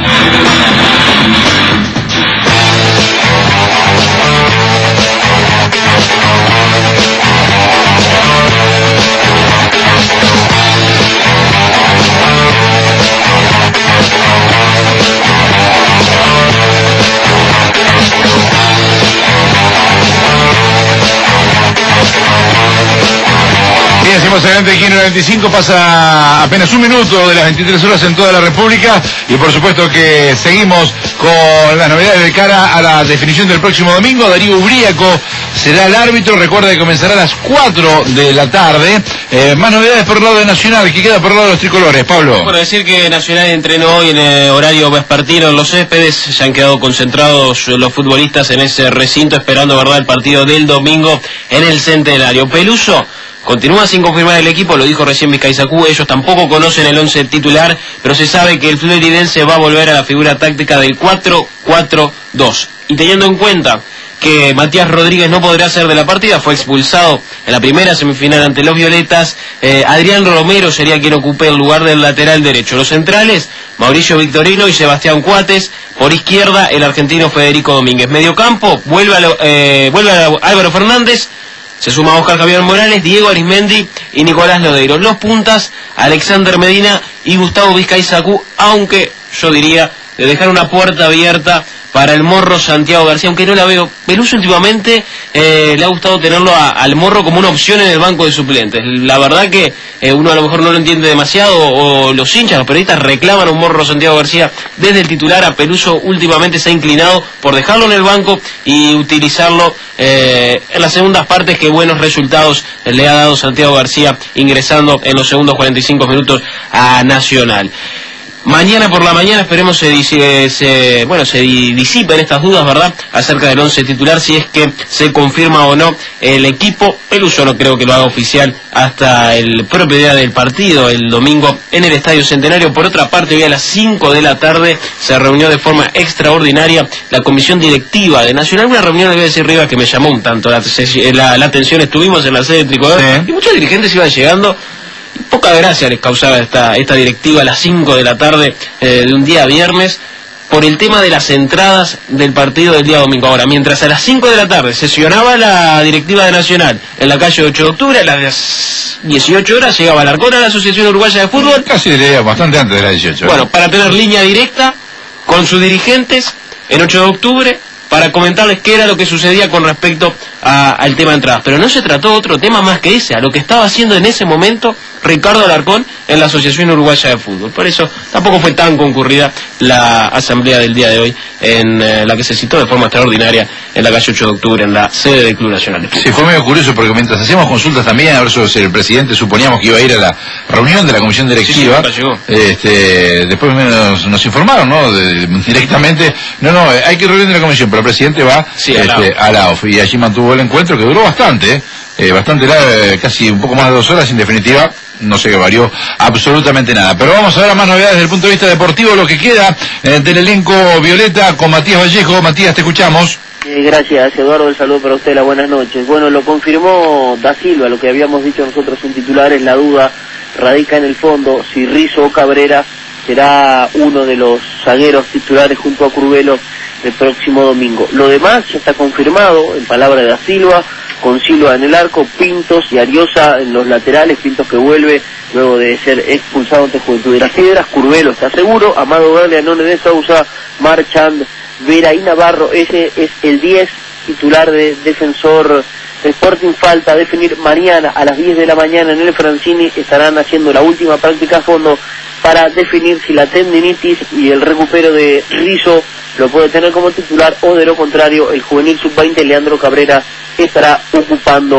Bien, seguimos adelante aquí en noventa y cinco, pasa apenas un minuto de las veintitrés horas en toda la República y por supuesto que seguimos con las novedades de cara a la definición del próximo domingo. Darío Ubríaco será el árbitro, recuerda que comenzará a las cuatro de la tarde. Eh, más novedades por el lado de Nacional, que queda por el lado de los tricolores, Pablo. Bueno, decir que Nacional entrenó hoy en el horario vespertino en Los Céspedes, se han quedado concentrados los futbolistas en ese recinto esperando, verdad, el partido del domingo en el Centenario. Peluso continúa sin confirmar el equipo, lo dijo recién Vizcaizacú, ellos tampoco conocen el once titular, pero se sabe que el floridense va a volver a la figura táctica del cuatro cuatro dos. Y teniendo en cuenta que Matías Rodríguez no podrá ser de la partida, fue expulsado en la primera semifinal ante los Violetas, eh, Adrián Romero sería quien ocupe el lugar del lateral derecho. Los centrales, Mauricio Victorino y Sebastián Cuates, por izquierda el argentino Federico Domínguez. Mediocampo, vuelve a, lo, eh, vuelve a Álvaro Fernández, se suma Oscar Javier Morales, Diego Arismendi y Nicolás Lodeiro. Los puntas, Alexander Medina y Gustavo Vizcaizacú, aunque yo diría de dejar una puerta abierta para el Morro Santiago García, aunque no la veo. Peluso últimamente eh, le ha gustado tenerlo a, al Morro como una opción en el banco de suplentes. La verdad que eh, uno a lo mejor no lo entiende demasiado, o los hinchas, los periodistas reclaman a un Morro Santiago García desde el titular. A Peluso últimamente se ha inclinado por dejarlo en el banco y utilizarlo eh, en las segundas partes, que buenos resultados le ha dado Santiago García ingresando en los segundos cuarenta y cinco minutos a Nacional. Mañana por la mañana esperemos se, se, se bueno se disipen estas dudas, ¿verdad?, acerca del once titular, si es que se confirma o no el equipo. Peluso no creo que lo haga oficial hasta el propio día del partido, el domingo en el Estadio Centenario. Por otra parte, hoy a las cinco de la tarde se reunió de forma extraordinaria la comisión directiva de Nacional, una reunión, le voy a decir, Rivas, que me llamó un tanto la, la, la atención. Estuvimos en la sede de Tricolor, sí, y muchos dirigentes iban llegando. Poca gracia les causaba esta, esta directiva a las cinco de la tarde eh, de un día viernes por el tema de las entradas del partido del día domingo. Ahora, mientras a las cinco de la tarde sesionaba la directiva de Nacional en la calle ocho de octubre, a las dieciocho horas llegaba Alarcón a la Asociación Uruguaya de Fútbol. Casi diría bastante antes de las dieciocho. Bueno, para tener línea directa con sus dirigentes en ocho de octubre, para comentarles qué era lo que sucedía con respecto a, al tema de entradas. Pero no se trató de otro tema más que ese, a lo que estaba haciendo en ese momento Ricardo Alarcón en la Asociación Uruguaya de Fútbol. Por eso tampoco fue tan concurrida la asamblea del día de hoy, en eh, la que se citó de forma extraordinaria en la calle ocho de octubre, en la sede del Club Nacional de Fútbol. Sí, fue medio curioso porque mientras hacíamos consultas también, a ver si el presidente suponíamos que iba a ir a la reunión de la comisión directiva, sí, sí, llegó. Este, después nos, nos informaron, ¿no?, de, directamente, no, no, hay que reunir de la comisión, pero el presidente va sí, este, a la O F, y allí mantuvo el encuentro, que duró bastante, eh, bastante largo, casi un poco más de dos horas, en definitiva. No sé qué varió absolutamente nada. Pero vamos a ver más novedades desde el punto de vista deportivo, lo que queda eh, del elenco Violeta con Matías Vallejo. Matías, te escuchamos. Eh, gracias, Eduardo, el saludo para usted, las buenas noches. Bueno, lo confirmó Da Silva, lo que habíamos dicho nosotros en titulares. La duda radica en el fondo si Rizzo o Cabrera será uno de los zagueros titulares junto a Curvelo el próximo domingo. Lo demás ya está confirmado, en palabra de Da Silva, con Silva en el arco, Pintos y Ariosa en los laterales. Pintos que vuelve luego de ser expulsado ante Juventud de las Piedras. Curvelo está seguro, Amado Verde, Anone de Sousa, Marchand, Vera y Navarro. Ese es el diez titular de Defensor Sporting. Falta definir mañana a las diez de la mañana en el Francini. Estarán haciendo la última práctica a fondo para definir si la tendinitis y el recupero de Rizzo lo puede tener como titular, o de lo contrario el juvenil sub veinte Leandro Cabrera estará ocupando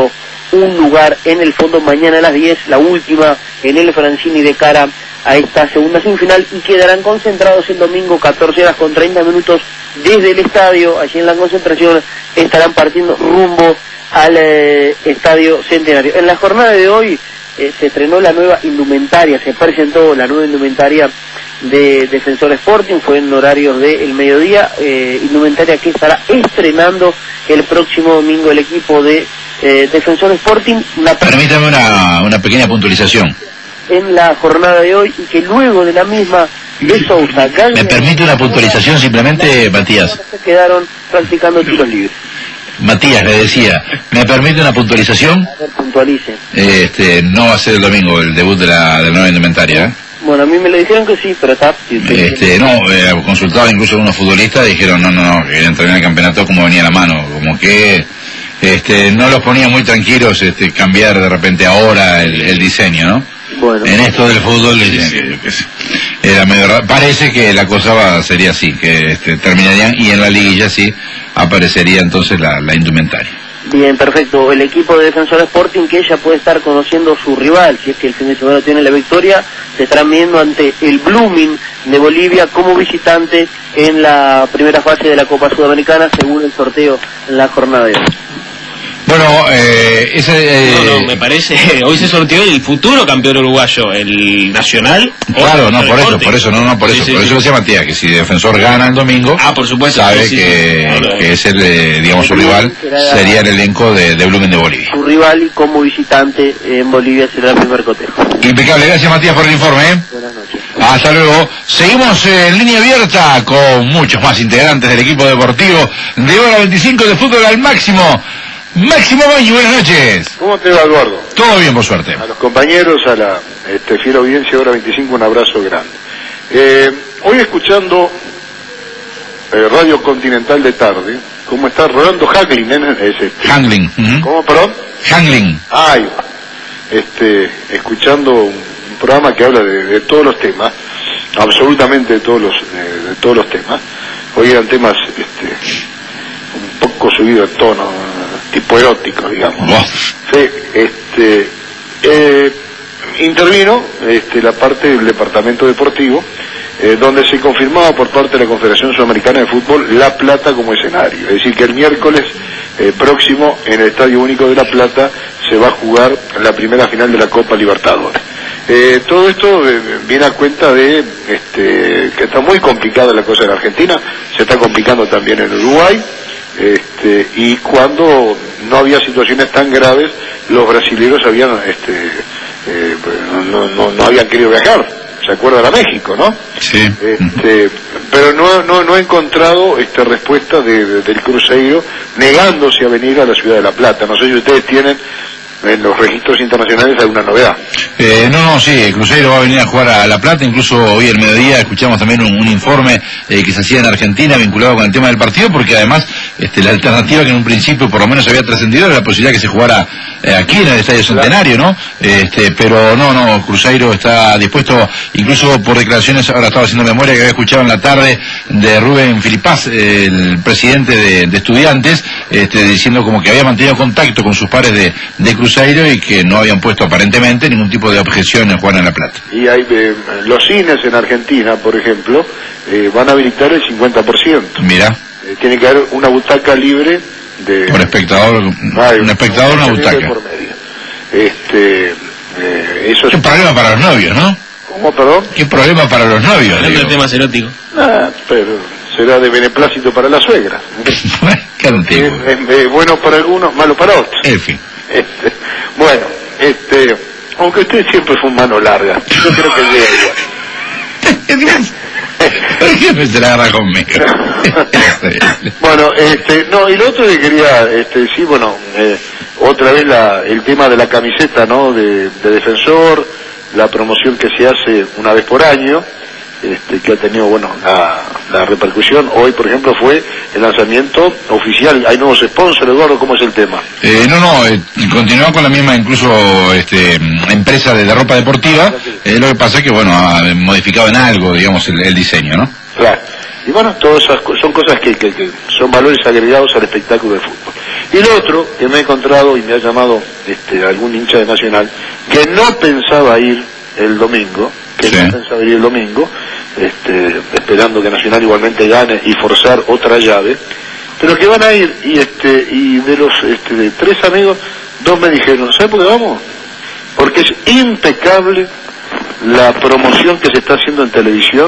un lugar en el fondo. Mañana a las diez, la última en el Francini de cara a esta segunda semifinal, y quedarán concentrados el domingo catorce horas con treinta minutos desde el estadio. Allí en la concentración estarán partiendo rumbo al eh, Estadio Centenario. En la jornada de hoy eh, se estrenó la nueva indumentaria, se presentó la nueva indumentaria de Defensor Sporting, fue en horarios del mediodía, eh, indumentaria que estará estrenando el próximo domingo el equipo de eh, Defensor Sporting. Una Permítame una, una pequeña puntualización. En la jornada de hoy, y que luego de la misma de Sousa, Gaglia, ¿Me permite una puntualización simplemente, Matías? Se quedaron practicando tiros libres. Matías, le decía, ¿me permite una puntualización? A ver, puntualice. Eh, este, no va a ser el domingo el debut de la, de la nueva indumentaria, ¿eh? Bueno, a mí me lo dijeron que sí, pero está... Este, no, eh, consultaba incluso a unos futbolistas, dijeron no, no, no, que querían terminar el campeonato como venía la mano, como que este, no los ponía muy tranquilos este, cambiar de repente ahora el, el diseño, ¿no? Bueno. En esto del fútbol, eh, era medio raro. Parece que la cosa va, sería así, que este, terminarían, y en la liguilla sí aparecería entonces la, la indumentaria. Bien, perfecto. El equipo de Defensor Sporting, que ya puede estar conociendo su rival, si es que el fin de semana tiene la victoria, se estarán viendo ante el Blooming de Bolivia como visitante en la primera fase de la Copa Sudamericana, según el sorteo en la jornada de hoy. Bueno, eh, ese... Eh... No, no, me parece, hoy se sorteó el futuro campeón uruguayo, el Nacional. Claro, no, por eso, por eso, no, no, por eso, sí, sí, por eso sí. Lo decía Matías, que si Defensor gana el domingo, ah, por supuesto, sabe sí, sí, que, sí. No, que es el, eh, digamos, su rival, sería el elenco de, de Blumen de Bolivia. Su rival, y como visitante en Bolivia será el primer cotejo. Impecable, gracias Matías por el informe, ¿eh? Buenas noches. Hasta luego. Seguimos en línea abierta con muchos más integrantes del equipo deportivo de hora veinticinco de fútbol al máximo. Máximo Baño, buenas noches. ¿Cómo te va, Eduardo? Todo bien, por suerte. A los compañeros, a la este, fiel audiencia de hora veinticinco, un abrazo grande. Eh, hoy escuchando eh, Radio Continental de tarde, ¿cómo está Rolando Hangling? ¿eh? Es este. Hangling. Uh-huh. ¿Cómo, perdón? Hangling. Ay, este, escuchando un, un programa que habla de, de todos los temas, absolutamente de todos los, eh, de todos los temas. Hoy eran temas este, un poco subidos en tono, tipo erótico, digamos. Oh. Sí, este, eh, intervino este, la parte del departamento deportivo, eh, donde se confirmaba por parte de la Confederación Sudamericana de Fútbol La Plata como escenario. Es decir, que el miércoles eh, próximo en el Estadio Único de La Plata se va a jugar la primera final de la Copa Libertadores. Eh, todo esto eh, viene a cuenta de este, que está muy complicada la cosa en Argentina, se está complicando también en Uruguay. Este, y cuando no había situaciones tan graves, los brasileños habían este, eh, no, no, no habían querido viajar, se acuerdan a México, ¿no? Sí. Este, pero no, no, no he encontrado este, respuesta de, de, del Cruzeiro negándose a venir a la ciudad de La Plata. No sé si ustedes tienen en los registros internacionales alguna novedad. Eh, no, no, sí, el Cruzeiro va a venir a jugar a La Plata, incluso hoy al mediodía escuchamos también un, un informe eh, que se hacía en Argentina vinculado con el tema del partido, porque además este, la alternativa que en un principio por lo menos había trascendido era la posibilidad que se jugara eh, aquí en el Estadio Centenario, ¿no? Este, pero no, no, Cruzeiro está dispuesto, incluso por declaraciones, ahora estaba haciendo memoria que había escuchado en la tarde de Rubén Filipaz, eh, el presidente de, de Estudiantes, este, diciendo como que había mantenido contacto con sus pares de, de Cruzeiro y que no habían puesto aparentemente ningún tipo de objeción en jugar en La Plata. Y hay eh, los cines en Argentina, por ejemplo, eh, van a habilitar el cincuenta por ciento. Mira. Eh, tiene que haber una butaca libre de... Por espectador, Ay, un espectador, una butaca. Por medio. Este, eh, eso Qué es... problema para los novios, ¿no? ¿Cómo, perdón? Qué problema para los novios. Hablando de temas eróticos. Ah, pero será de beneplácito para la suegra. Qué antiguo. Es, es, es bueno para algunos, malo para otros. En fin. Este, bueno, este, aunque usted siempre fue mano larga, yo creo que llega igual. ¿Por qué me se la agarra conmigo? Bueno, este, no, y lo otro que quería, este, sí, bueno, eh, otra vez la, el tema de la camiseta, ¿no? De, de Defensor, la promoción que se hace una vez por año, este, que ha tenido, bueno, la, la repercusión. Hoy, por ejemplo, fue el lanzamiento oficial. Hay nuevos sponsors, Eduardo, ¿cómo es el tema? Eh, no, no, eh, continúa con la misma, incluso, este, empresa de, de ropa deportiva. Eh, lo que pasa es que, bueno, ha modificado en algo, digamos, el, el diseño, ¿no? Claro. Y bueno, todas esas son cosas que, que, que son valores agregados al espectáculo de fútbol. Y lo otro que me he encontrado y me ha llamado este, algún hincha de Nacional, que no pensaba ir el domingo, que sí. no pensaba ir el domingo, este, esperando que Nacional igualmente gane y forzar otra llave, pero que van a ir, y este, y de los este, de tres amigos, dos me dijeron, ¿sabes por qué vamos? Porque es impecable la promoción que se está haciendo en televisión,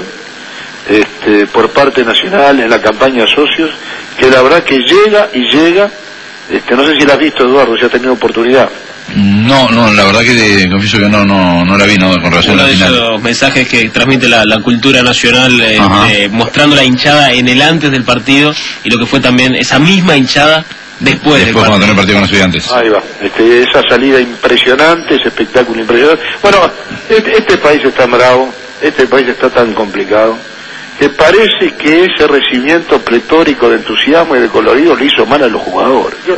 este, por parte nacional, en la campaña socios, que la verdad que llega y llega, este, no sé si la has visto, Eduardo, si has tenido oportunidad. No, no, la verdad que te confieso que no, no, no la vi, no, con relación Uno a la de final. esos mensajes que transmite la, la cultura nacional, eh, eh, mostrando la hinchada en el antes del partido y lo que fue también esa misma hinchada después, después del cuando partido. tenés partido con los estudiantes. Ahí va, este, esa salida impresionante, ese espectáculo impresionante. Bueno, este, este país está bravo, este país está tan complicado, que parece que ese recibimiento pletórico de entusiasmo y de colorido le hizo mal a los jugadores. Yo,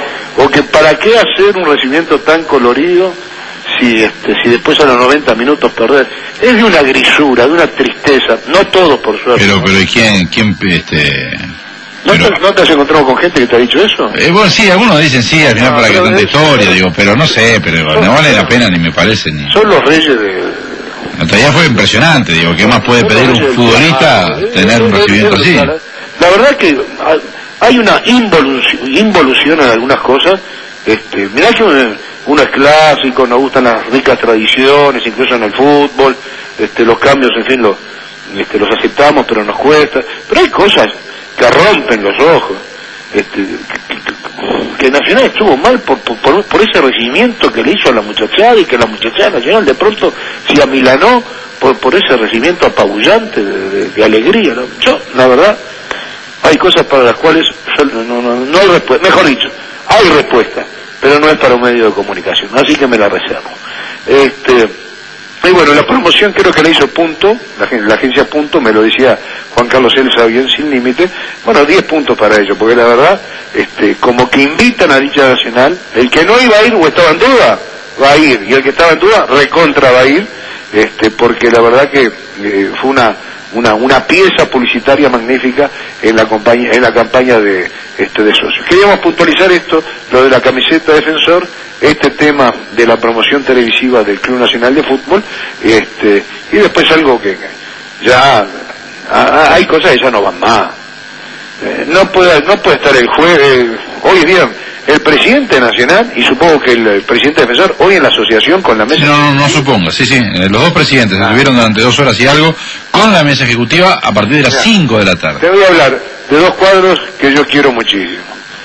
o que para qué hacer un recibimiento tan colorido si este si después a los noventa minutos perder. Es de una grisura, de una tristeza, no todos por suerte. Pero, ¿no? pero ¿y quién, quién, este... ¿No, pero... te, ¿No te has encontrado con gente que te ha dicho eso? Eh, bueno, sí, algunos dicen sí, al final no, para que tanta es... historia, digo, pero no sé, pero no vale la pena ni me parece ni... Son los reyes de... La tarea fue impresionante, digo, ¿qué más puede pedir un futbolista tener un recibimiento así? La verdad que hay una involución, involución en algunas cosas. Este, mirá que uno, uno es clásico, nos gustan las ricas tradiciones, incluso en el fútbol, este, los cambios, en fin, los, este, los aceptamos, pero nos cuesta. Pero hay cosas que rompen los ojos. Este, que, que, que Nacional estuvo mal por, por, por ese recibimiento que le hizo a la muchachada, y que la muchachada Nacional de pronto se amilanó por, por ese recibimiento apabullante de, de, de alegría, ¿no? Yo, la verdad, hay cosas para las cuales yo, no, no, no hay respuesta, mejor dicho, hay respuesta, pero no es para un medio de comunicación, así que me la reservo. Este, y bueno, la promoción creo que la hizo Punto, la, la agencia Punto, me lo decía Juan Carlos Elsa bien sin límite, bueno, diez puntos para ellos, porque la verdad, este, como que invitan a dicha Nacional, el que no iba a ir o estaba en duda, va a ir, y el que estaba en duda, recontra va a ir, este, porque la verdad que eh, fue una, una, una pieza publicitaria magnífica en la campaña, en la campaña de, este, de socios. Queríamos puntualizar esto, lo de la camiseta Defensor, este tema de la promoción televisiva del Club Nacional de Fútbol, este, y después algo que ya a, hay cosas que ya no van más. Eh, no puede no puede estar el juez, eh, hoy día el presidente nacional y supongo que el, el presidente defensor hoy en la asociación con la mesa. Sí, no, no, no supongo, sí, sí, eh, los dos presidentes ah. estuvieron durante dos horas y algo con la mesa ejecutiva a partir de las cinco de la tarde. Te voy a hablar de dos cuadros que yo quiero muchísimo.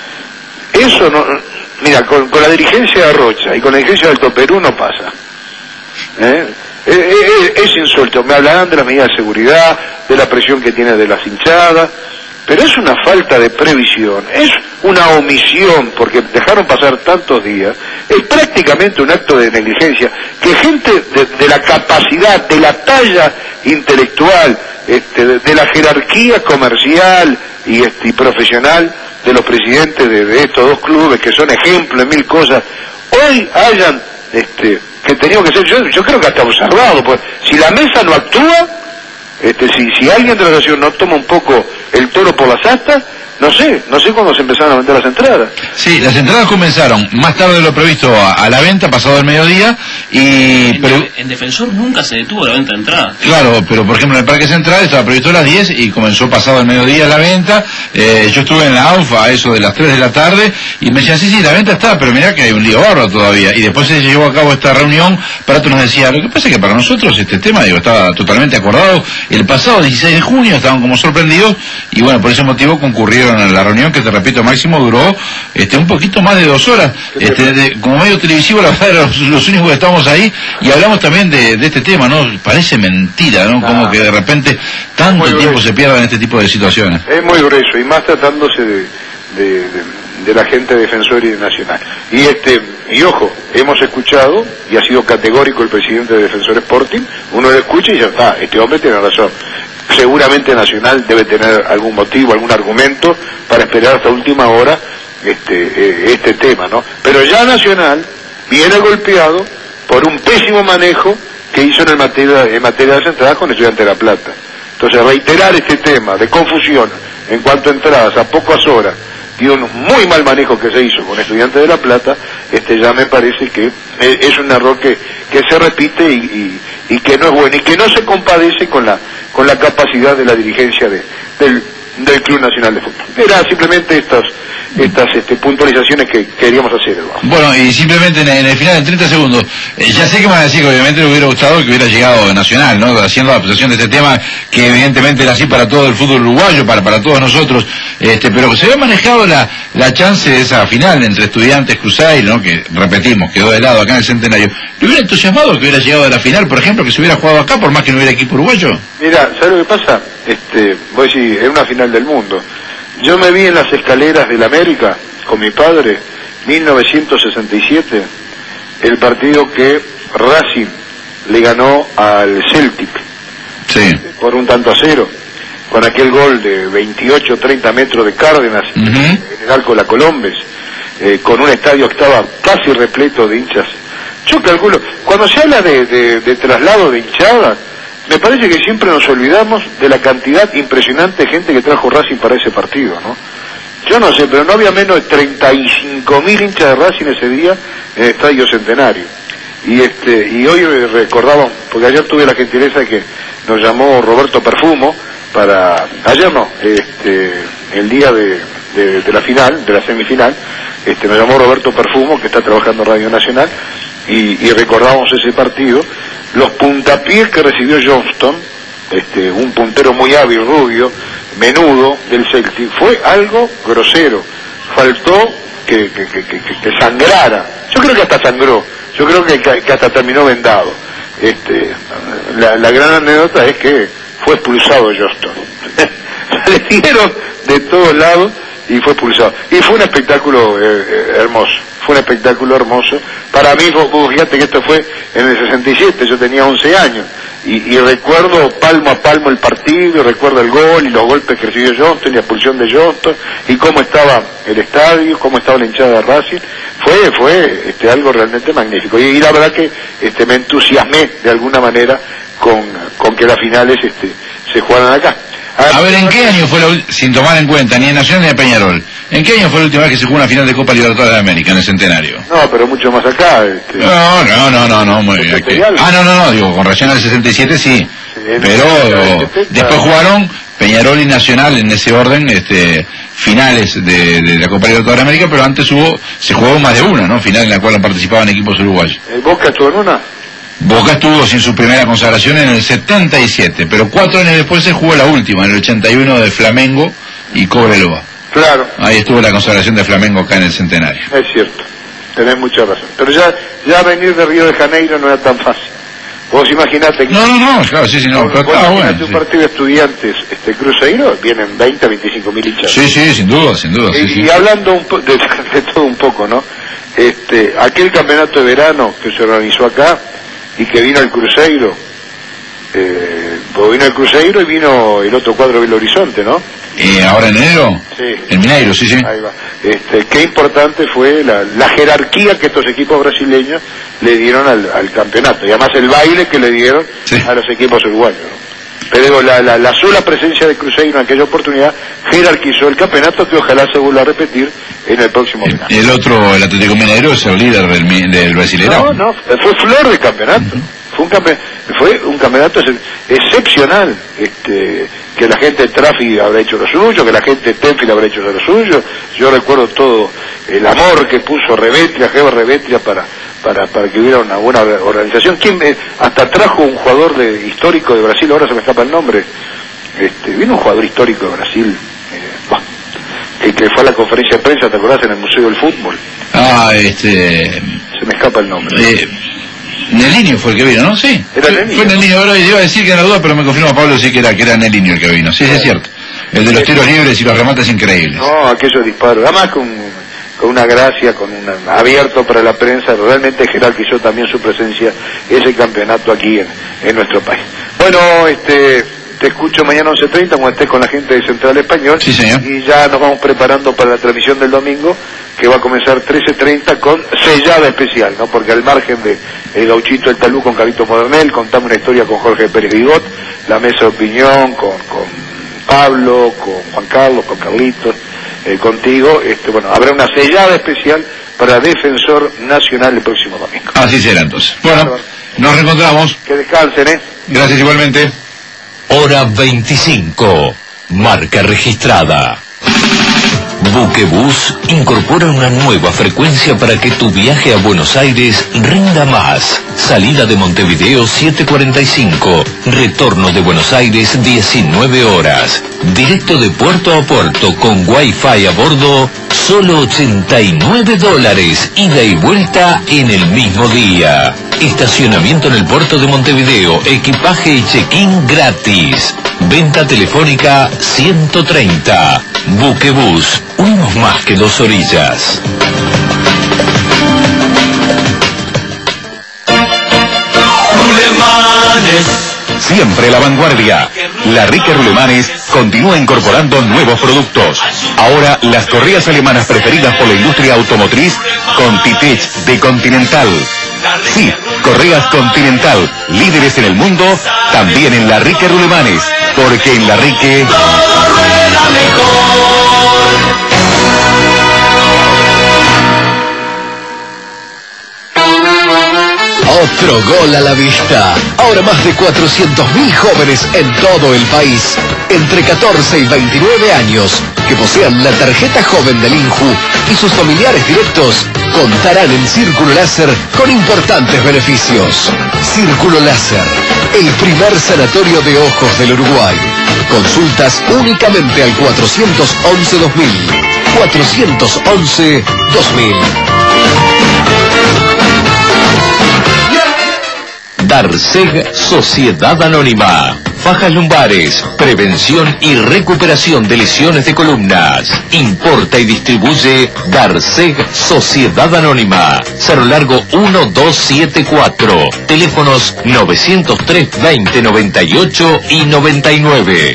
Eso no, mira, con, con la dirigencia de Rocha y con la dirigencia del Alto Perú no pasa. ¿Eh? Es, es, es insulto, me hablarán de las medidas de seguridad, de la presión que tiene de las hinchadas, pero es una falta de previsión, es una omisión, porque dejaron pasar tantos días, es prácticamente un acto de negligencia, que gente de, de la capacidad, de la talla intelectual, este, de, de la jerarquía comercial y, este, y profesional de los presidentes de, de estos dos clubes, que son ejemplo en mil cosas, hoy hayan, este, que tenido que ser, yo, yo creo que hasta observado, pues si la mesa no actúa, este, si, si alguien de la nación no toma un poco el toro por las astas, no sé, no sé cuándo se empezaron a vender las entradas. Sí, las entradas comenzaron más tarde de lo previsto a, a la venta, pasado el mediodía, y... En, pero, en Defensor nunca se detuvo la venta de entradas. Claro, pero por ejemplo en el Parque Central estaba previsto a las diez y comenzó pasado el mediodía la venta. Eh, yo estuve en la A U F A a eso de las tres de la tarde y me decían, sí, sí, la venta está, pero mirá que hay un lío bárbaro todavía. Y después se llevó a cabo esta reunión, Prato nos decía, lo que pasa es que para nosotros este tema, digo, estaba totalmente acordado. El pasado dieciséis de junio estaban como sorprendidos y bueno, por ese motivo concurrieron a la reunión que, te repito, máximo duró este un poquito más de dos horas. Este, de, como medio televisivo, la verdad, los, los únicos que estábamos ahí y hablamos también de, de este tema, ¿no? Parece mentira, ¿no? Como que de repente tanto tiempo grueso. se pierda en este tipo de situaciones. Es muy grueso, y más tratándose de, de, de, de la gente Defensor y Nacional. Y este, y ojo, hemos escuchado, y ha sido categórico el presidente de Defensor Sporting, uno lo escucha y ya está, este hombre tiene razón. Seguramente Nacional debe tener algún motivo, algún argumento para esperar hasta última hora este, eh, este tema, ¿no? Pero ya Nacional viene golpeado por un pésimo manejo que hizo en, el materia, en materia de las entradas con Estudiantes de La Plata. Entonces, reiterar este tema de confusión en cuanto a entradas a pocas horas y un muy mal manejo que se hizo con Estudiantes de La Plata, este ya me parece que eh, es un error que, que se repite y, y, y que no es bueno, y que no se compadece con la con la capacidad de la dirigencia de, del, del Club Nacional de Fútbol. Era simplemente estas estas este, puntualizaciones que queríamos hacer, Eduardo. Bueno, y simplemente en, en el final, en treinta segundos, eh, ya sé que me van a decir que obviamente le hubiera gustado que hubiera llegado Nacional, ¿no? Haciendo adaptación de este tema, que evidentemente era así para todo el fútbol uruguayo, para para todos nosotros, este, pero se había manejado la, la chance de esa final entre Estudiantes Cruzeiro, ¿no? Que, repetimos, quedó de lado acá en el Centenario. ¿Le hubiera entusiasmado que hubiera llegado a la final, por ejemplo, que se hubiera jugado acá, por más que no hubiera equipo uruguayo? Mira, ¿sabes lo que pasa? Este, voy a decir, es una final del mundo. Yo me vi en las escaleras del América con mi padre, mil novecientos sesenta y siete, el partido que Racing le ganó al Celtic, sí, por un tanto a cero, con aquel gol de veintiocho treinta metros de Cárdenas, uh-huh, en el arco de la Colombes, eh, con un estadio que estaba casi repleto de hinchas. Yo calculo, cuando se habla de, de, de traslado de hinchadas, me parece que siempre nos olvidamos de la cantidad impresionante de gente que trajo Racing para ese partido, ¿no? Yo no sé, pero no había menos de treinta y cinco mil hinchas de Racing ese día en el Estadio Centenario. Y este y hoy recordábamos, porque ayer tuve la gentileza de que nos llamó Roberto Perfumo para, ayer no, este, el día de, de, de la final, de la semifinal, este, nos llamó Roberto Perfumo, que está trabajando en Radio Nacional, y, y recordamos ese partido, los puntapiés que recibió Johnston, este, un puntero muy hábil, rubio, menudo del Celtic, fue algo grosero. Faltó que, que, que, que, que sangrara. Yo creo que hasta sangró. Yo creo que, que hasta terminó vendado. Este, la, la gran anécdota es que fue expulsado Johnston. Le dieron de todos lados y fue expulsado. Y fue un espectáculo eh, eh, hermoso. Fue un espectáculo hermoso. Para mí, fíjate que esto fue en el sesenta y siete, yo tenía once años. Y, y recuerdo palmo a palmo el partido, y recuerdo el gol y los golpes que recibió Johnston y la expulsión de Johnston, y cómo estaba el estadio, cómo estaba la hinchada de Racing. Fue fue este, algo realmente magnífico. Y, y la verdad que este, me entusiasmé de alguna manera con, con que las finales este, se jugaran acá. A, a ver, ¿en qué año fue la última, sin tomar en cuenta ni en Nacional ni en Peñarol, ¿en qué año fue la última vez que se jugó una final de Copa Libertadores de América en el Centenario? No, pero mucho más acá. Este... No, no, no, no, no, muy bien. Que... Ah, no, no, no, digo, con relación al sesenta y siete sí, sí pero después jugaron Peñarol y Nacional en ese orden, este, finales de, de la Copa Libertadores de América, pero antes hubo, se jugó más de una, ¿no? Final en la cual participaban equipos uruguayos. ¿El Boca estuvo en una? Boca estuvo sin su primera consagración en el setenta y siete, pero cuatro años después se jugó la última, en el ochenta y uno de Flamengo y Cobreloa. Claro. Ahí estuvo la consagración de Flamengo acá en el Centenario. Es cierto, tenés mucha razón. Pero ya ya venir de Río de Janeiro no era tan fácil. Vos imaginate que... No, no, no, claro, sí, sí, no, vos, pero vos está imaginate bueno. un Sí. partido de Estudiantes este, Cruzeiro, vienen veinte a veinticinco mil hinchas. Sí, sí, sin duda, sin duda. Y, Sí, sí. y hablando un po de, de todo un poco, ¿no? Este, aquel campeonato de verano que se organizó acá y que vino el Cruzeiro, eh, pues vino el Cruzeiro y vino el otro cuadro de Belo Horizonte, ¿no? Eh, ¿Ahora en enero? Sí. El Mineiro, sí, sí. Ahí va. Este, qué importante fue la, la jerarquía que estos equipos brasileños le dieron al, al campeonato, y además el baile que le dieron sí. a los equipos uruguayos, ¿no? Pero digo, la, la, la sola presencia de Cruzeiro en aquella oportunidad jerarquizó el campeonato, que ojalá se vuelva a repetir en el próximo año. El, el otro, el Atlético Mineiro, es el líder del, del Brasileirão. No, no, fue flor de campeonato. Uh-huh. Fue un, campe fue un campeonato ex excepcional, este, que la gente de Trafi habrá hecho lo suyo, que la gente de Tenfield habrá hecho lo suyo. Yo recuerdo todo el amor que puso Revetria, Geva Revetria, para, para, para que hubiera una buena organización. ¿Quién me, hasta trajo un jugador de, histórico de Brasil, ahora se me escapa el nombre, este, vino un jugador histórico de Brasil, eh, bah, que, que fue a la conferencia de prensa, ¿te acordás? En el Museo del Fútbol. Ah, este... Se me escapa el nombre. Eh... Nelinho fue el que vino, ¿no? Sí. Era Nelinho. Fue Nelinho, ahora iba a decir que era duda, pero me confirma Pablo sí que era que era Nelinho el que vino. Sí, sí, es cierto. El de los tiros libres y los remates increíbles. No, aquellos disparos. Además con, con una gracia, con un abierto para la prensa, realmente jerarquizó también su presencia ese campeonato aquí en, en nuestro país. Bueno, este... te escucho mañana once treinta cuando estés con la gente de Central Español. Sí, señor. Y ya nos vamos preparando para la transmisión del domingo, que va a comenzar trece treinta con sellada especial, ¿no? Porque al margen de El Gauchito del Talú con Carito Modernel, contamos una historia con Jorge Pérez Vigot, la mesa de opinión con, con Pablo, con Juan Carlos, con Carlitos, eh, contigo. Este, bueno, habrá una sellada especial para Defensor Nacional el próximo domingo. Así será entonces. Bueno, nos reencontramos. Que descansen, ¿eh? Gracias igualmente. Hora veinticinco. Marca registrada. Buquebus incorpora una nueva frecuencia para que tu viaje a Buenos Aires rinda más. Salida de Montevideo siete cuarenta y cinco. Retorno de Buenos Aires diecinueve horas. Directo de puerto a puerto con Wi-Fi a bordo, solo ochenta y nueve dólares. Ida y vuelta en el mismo día. Estacionamiento en el puerto de Montevideo. Equipaje y check-in gratis. Venta telefónica ciento treinta. Buquebus, unimos más que dos orillas. Rulemanes. Siempre la vanguardia. La Rica Rulemanes continúa incorporando nuevos productos. Ahora las correas alemanas preferidas por la industria automotriz con Titech de Continental. Sí, correas Continental, líderes en el mundo, también en la Rica Rulemanes, porque en la Rique todo rueda mejor. Otro gol a la vista. Ahora más de cuatrocientos mil jóvenes en todo el país, entre catorce y veintinueve años, que posean la tarjeta joven del INJU y sus familiares directos, contarán en Círculo Láser con importantes beneficios. Círculo Láser, el primer sanatorio de ojos del Uruguay. Consultas únicamente al cuatrocientos once dos mil. cuatrocientos once dos mil. Darseg Sociedad Anónima. Fajas lumbares, prevención y recuperación de lesiones de columnas. Importa y distribuye Darseg Sociedad Anónima. Cerro Largo uno dos siete cuatro. Teléfonos novecientos tres veinte noventa y ocho y noventa y nueve.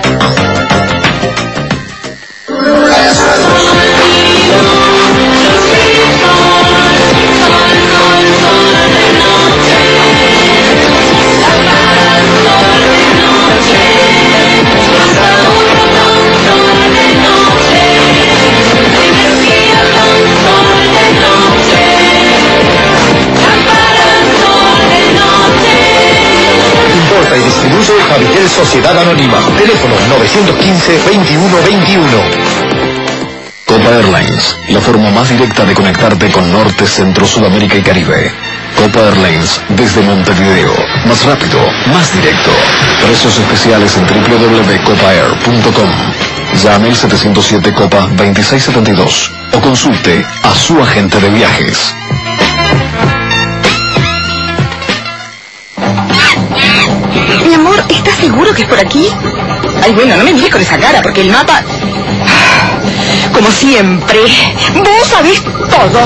Importa y distribuye Habitel Sociedad Anónima. Teléfono novecientos quince veintiuno veintiuno. Copa Airlines, la forma más directa de conectarte con Norte, Centro, Sudamérica y Caribe. Copa Airlines, desde Montevideo. Más rápido, más directo. Precios especiales en doble u doble u doble u punto copa air punto com. Llame al setecientos siete Copa veintiséis setenta y dos o consulte a su agente de viajes. Mi amor, ¿estás seguro que es por aquí? Ay, bueno, no me mires con esa cara, porque el mapa... Como siempre, vos sabés todo.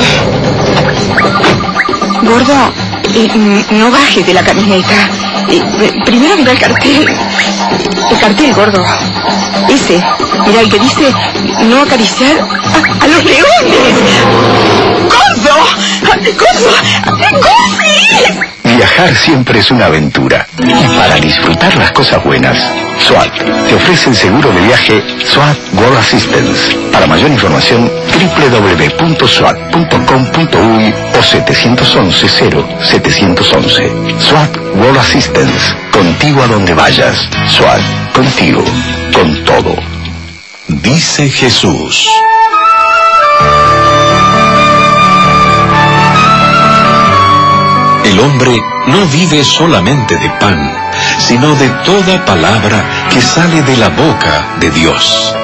Gordo, eh, no bajes de la camioneta. Eh, eh, primero mira el cartel. El cartel, gordo. Ese. Mira, el que dice no acariciar a, a los leones. ¡Gordo! ¡Gordo! ¡Gordo! Viajar siempre es una aventura. Y para disfrutar las cosas buenas, SWAT te ofrece el seguro de viaje SWAT World Assistance. Para mayor información, doble u doble u doble u punto swat punto com punto uy o setecientos once cero setecientos once. SWAT World Assistance. Contigo a donde vayas. SWAT. Contigo. Con todo. Dice Jesús. El hombre no vive solamente de pan, sino de toda palabra que sale de la boca de Dios.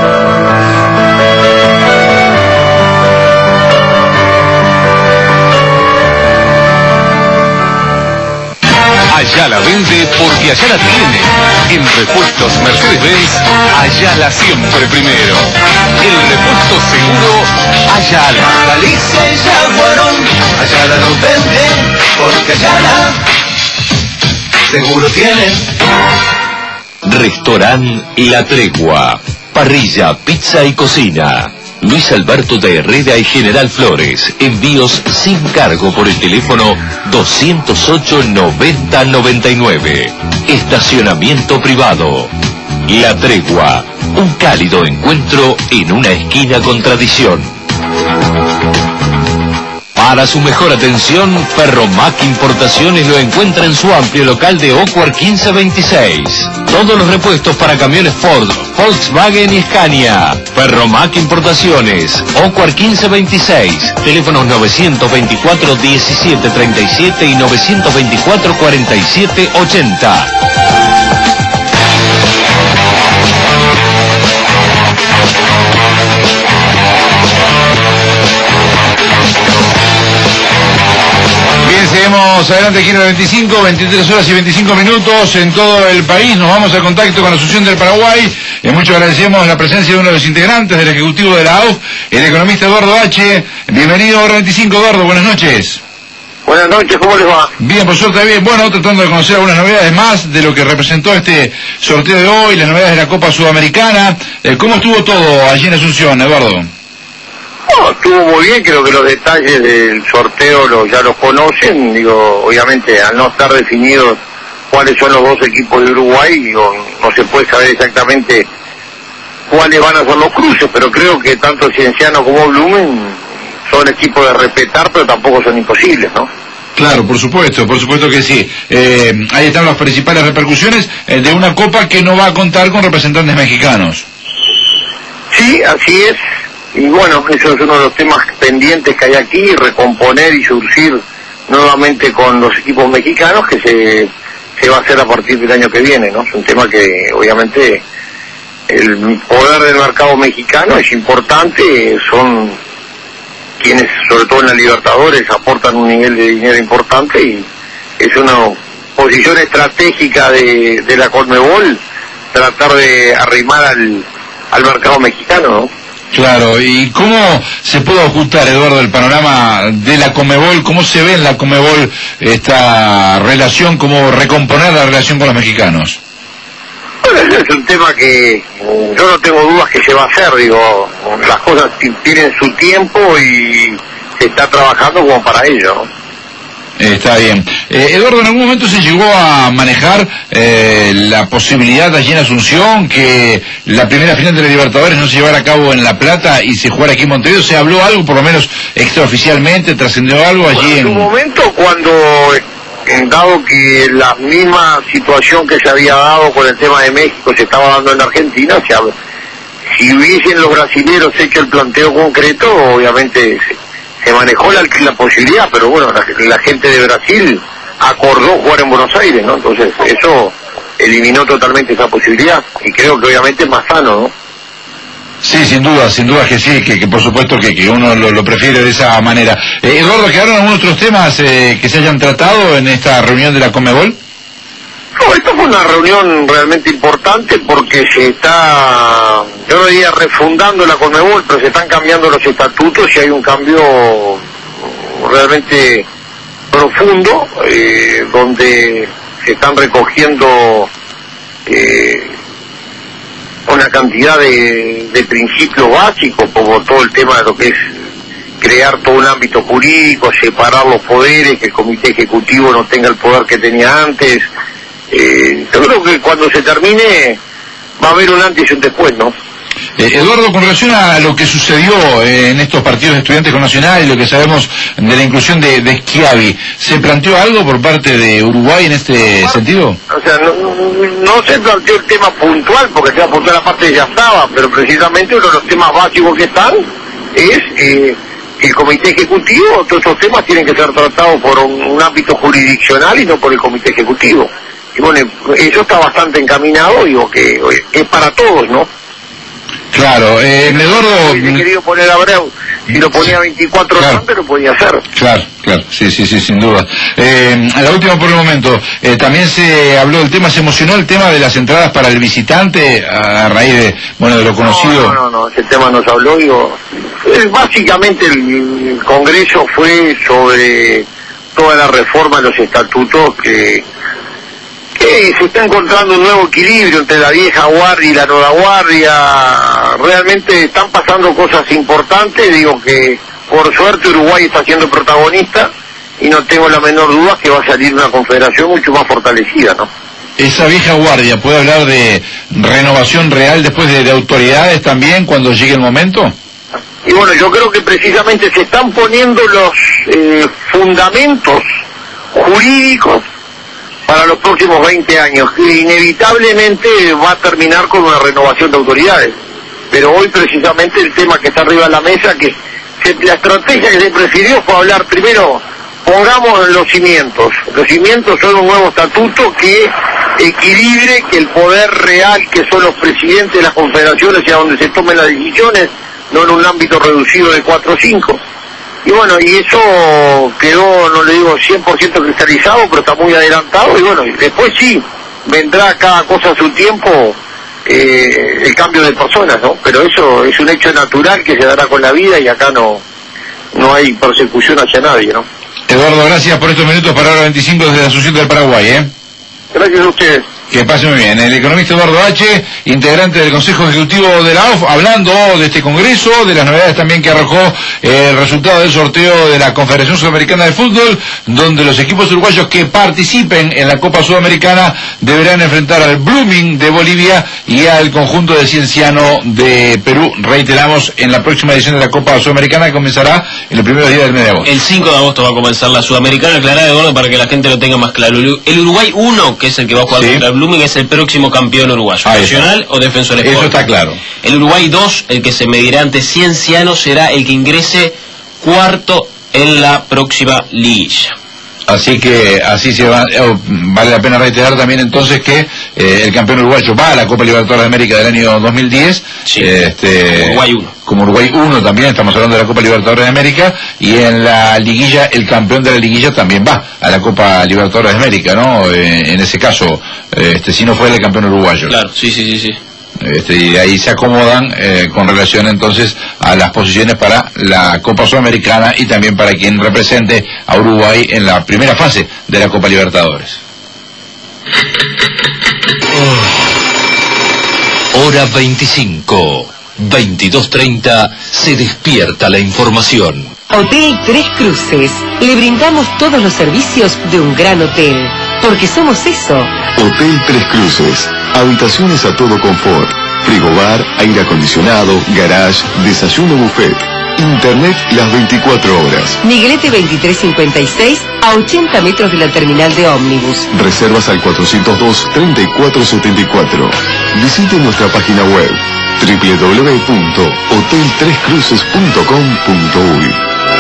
Allá la vende porque allá la tiene. En Repuestos Mercedes-Benz, allá la siempre primero. El repuesto seguro, allá la. Galicia y Yaguarón, allá la nos venden, porque allá la seguro tienen. Restaurant La Tregua. Parrilla, pizza y cocina. Luis Alberto de Herrera y General Flores. Envíos sin cargo por el teléfono doscientos ocho noventa noventa y nueve. Estacionamiento privado. La Tregua, un cálido encuentro en una esquina con tradición. Para su mejor atención, Ferromac Importaciones lo encuentra en su amplio local de Ocuar quince veintiséis. Todos los repuestos para camiones Ford, Volkswagen y Scania. Ferromac Importaciones, Ocuar quince veintiséis. Teléfonos novecientos veinticuatro diecisiete treinta y siete y novecientos veinticuatro cuarenta y siete ochenta. Bien, seguimos adelante aquí en el veinticinco, veintitrés horas y veinticinco minutos en todo el país. Nos vamos a contacto con la Asunción del Paraguay. Y mucho agradecemos la presencia de uno de los integrantes del Ejecutivo de la A U F, el economista Eduardo H. Bienvenido a hora veinticinco, Eduardo, buenas noches. Buenas noches, ¿cómo les va? Bien, por suerte bien. Bueno, tratando de conocer algunas novedades más de lo que representó este sorteo de hoy, las novedades de la Copa Sudamericana. Eh, ¿Cómo estuvo todo allí en Asunción, Eduardo? Oh, estuvo muy bien, creo que los detalles del sorteo los, ya los conocen, digo, obviamente al no estar definidos cuáles son los dos equipos de Uruguay, digo, no se puede saber exactamente cuáles van a ser los cruces, pero creo que tanto Cienciano como Blumen son equipos de respetar, pero tampoco son imposibles, ¿no? Claro, por supuesto, por supuesto que sí. Eh, ahí están las principales repercusiones eh, de una Copa que no va a contar con representantes mexicanos. Sí, así es. Y bueno, eso es uno de los temas pendientes que hay aquí, recomponer y surgir nuevamente con los equipos mexicanos, que se, se va a hacer a partir del año que viene, ¿no? Es un tema que obviamente el poder del mercado mexicano es importante, son quienes, sobre todo en la Libertadores, aportan un nivel de dinero importante y es una posición estratégica de, de la Conmebol tratar de arrimar al, al mercado mexicano, ¿no? Claro, ¿y cómo se puede ocultar, Eduardo, el panorama de la Conmebol? ¿Cómo se ve en la Conmebol esta relación, cómo recomponer la relación con los mexicanos? Bueno, es un tema que yo no tengo dudas que se va a hacer, digo, las cosas tienen su tiempo y se está trabajando como para ello, ¿no? Eh, está bien. Eh, Eduardo, ¿en algún momento se llegó a manejar eh, la posibilidad allí en Asunción que la primera final de la Libertadores no se llevara a cabo en La Plata y se jugara aquí en Montevideo? ¿Se habló algo, por lo menos extraoficialmente, trascendió algo allí bueno, en... en un momento cuando, dado que la misma situación que se había dado con el tema de México se estaba dando en Argentina, se habla, si hubiesen los brasileños hecho el planteo concreto, obviamente... Se, se manejó la, la posibilidad, pero bueno, la, la gente de Brasil acordó jugar en Buenos Aires, ¿no? Entonces eso eliminó totalmente esa posibilidad y creo que obviamente es más sano, ¿no? Sí, sin duda, sin duda que sí, que, que por supuesto que, que uno lo, lo prefiere de esa manera. Eh, Eduardo, ¿quedaron algunos otros temas eh, que se hayan tratado en esta reunión de la Conmebol? No, esta fue una reunión realmente importante porque se está, yo no diría refundando la Conmebol, pero se están cambiando los estatutos y hay un cambio realmente profundo, eh, donde se están recogiendo eh, una cantidad de, de principios básicos, como todo el tema de lo que es crear todo un ámbito jurídico, separar los poderes, que el Comité Ejecutivo no tenga el poder que tenía antes. Eh, yo creo que cuando se termine va a haber un antes y un después, ¿no? Eh, Eduardo, con relación a lo que sucedió eh, en estos partidos de Estudiantes con Nacional y lo que sabemos de la inclusión de, de Schiavi, ¿se planteó algo por parte de Uruguay en este sentido? O sea, no, no se planteó el tema puntual, porque el tema puntual aparte ya estaba, pero precisamente uno de los temas básicos que están es eh, que el Comité Ejecutivo, todos estos temas tienen que ser tratados por un, un ámbito jurisdiccional y no por el Comité Ejecutivo. Y bueno, eso está bastante encaminado, digo que oye, es para todos, ¿no? Claro, eh, Eduardo... Si he querido poner a Abreu, si lo ponía veinticuatro claro. antes lo podía hacer. Claro, claro, sí, sí, sí, sin duda. Eh, la última por el momento, eh, también se habló del tema, se emocionó el tema de las entradas para el visitante a, a raíz de, bueno, de lo conocido. No, no, no, ese tema nos habló, digo, eh, básicamente el, el Congreso fue sobre toda la reforma de los estatutos que... que se está encontrando un nuevo equilibrio entre la vieja guardia y la nueva guardia. Realmente están pasando cosas importantes, digo que por suerte Uruguay está siendo protagonista y no tengo la menor duda que va a salir una confederación mucho más fortalecida, ¿no? esa vieja guardia puede hablar de renovación real después de, de autoridades también cuando llegue el momento? Y bueno, yo creo que precisamente se están poniendo los eh, fundamentos jurídicos para los próximos veinte años, que inevitablemente va a terminar con una renovación de autoridades. Pero hoy precisamente el tema que está arriba de la mesa, que se, la estrategia que se prefirió fue hablar primero, pongamos los cimientos. Los cimientos son un nuevo estatuto que equilibre, que el poder real, que son los presidentes de las confederaciones, sea donde se tomen las decisiones, no en un ámbito reducido de cuatro o cinco. Y bueno, y eso quedó, no le digo cien por ciento cristalizado, pero está muy adelantado, y bueno, y después sí, vendrá cada cosa a su tiempo, eh, el cambio de personas, ¿no? Pero eso es un hecho natural que se dará con la vida, y acá no, no hay persecución hacia nadie, ¿no? Eduardo, gracias por estos minutos para Hora veinticinco desde la Asunción del Paraguay, ¿eh? Gracias a ustedes. Que pase muy bien. El economista Eduardo H., integrante del Consejo Ejecutivo de la A F, hablando de este congreso, de las novedades también que arrojó eh, el resultado del sorteo de la Confederación Sudamericana de Fútbol, donde los equipos uruguayos que participen en la Copa Sudamericana deberán enfrentar al Blooming de Bolivia y al conjunto de Cienciano de Perú. Reiteramos, en la próxima edición de la Copa Sudamericana, que comenzará en los primeros días del mes de agosto. El cinco de agosto va a comenzar la Sudamericana, aclará, Eduardo, para que la gente lo tenga más claro. El Uruguay uno, que es el que va a jugar Sí. contra el Blooming, es el próximo campeón uruguayo, Ahí nacional está. o Defensor Sporting. Eso está claro. El Uruguay dos, el que se medirá ante Cienciano, será el que ingrese cuarto en la próxima liguilla. Así que así se va, eh, vale la pena reiterar también entonces que eh, el campeón uruguayo va a la Copa Libertadores de América del año dos mil diez. Sí, eh, este, como Uruguay uno. Como Uruguay uno también, estamos hablando de la Copa Libertadores de América, y en la liguilla, el campeón de la liguilla también va a la Copa Libertadores de América, ¿no? Eh, en ese caso, eh, este si no fue el campeón uruguayo. Claro, sí, sí, sí, sí. Este, y ahí se acomodan eh, con relación entonces a las posiciones para la Copa Sudamericana y también para quien represente a Uruguay en la primera fase de la Copa Libertadores. Hora veinticinco, veintidós treinta, se despierta la información. Hotel Tres Cruces. Le brindamos todos los servicios de un gran hotel, porque somos eso. Hotel Tres Cruces. Habitaciones a todo confort. Frigobar, aire acondicionado, garage, desayuno buffet. Internet las veinticuatro horas. Miguelete veintitrés cincuenta y seis, a ochenta metros de la terminal de ómnibus. Reservas al cuatrocientos dos, treinta y cuatro setenta y cuatro. Visite nuestra página web doble u doble u doble u punto hotel tres cruces punto com punto uy.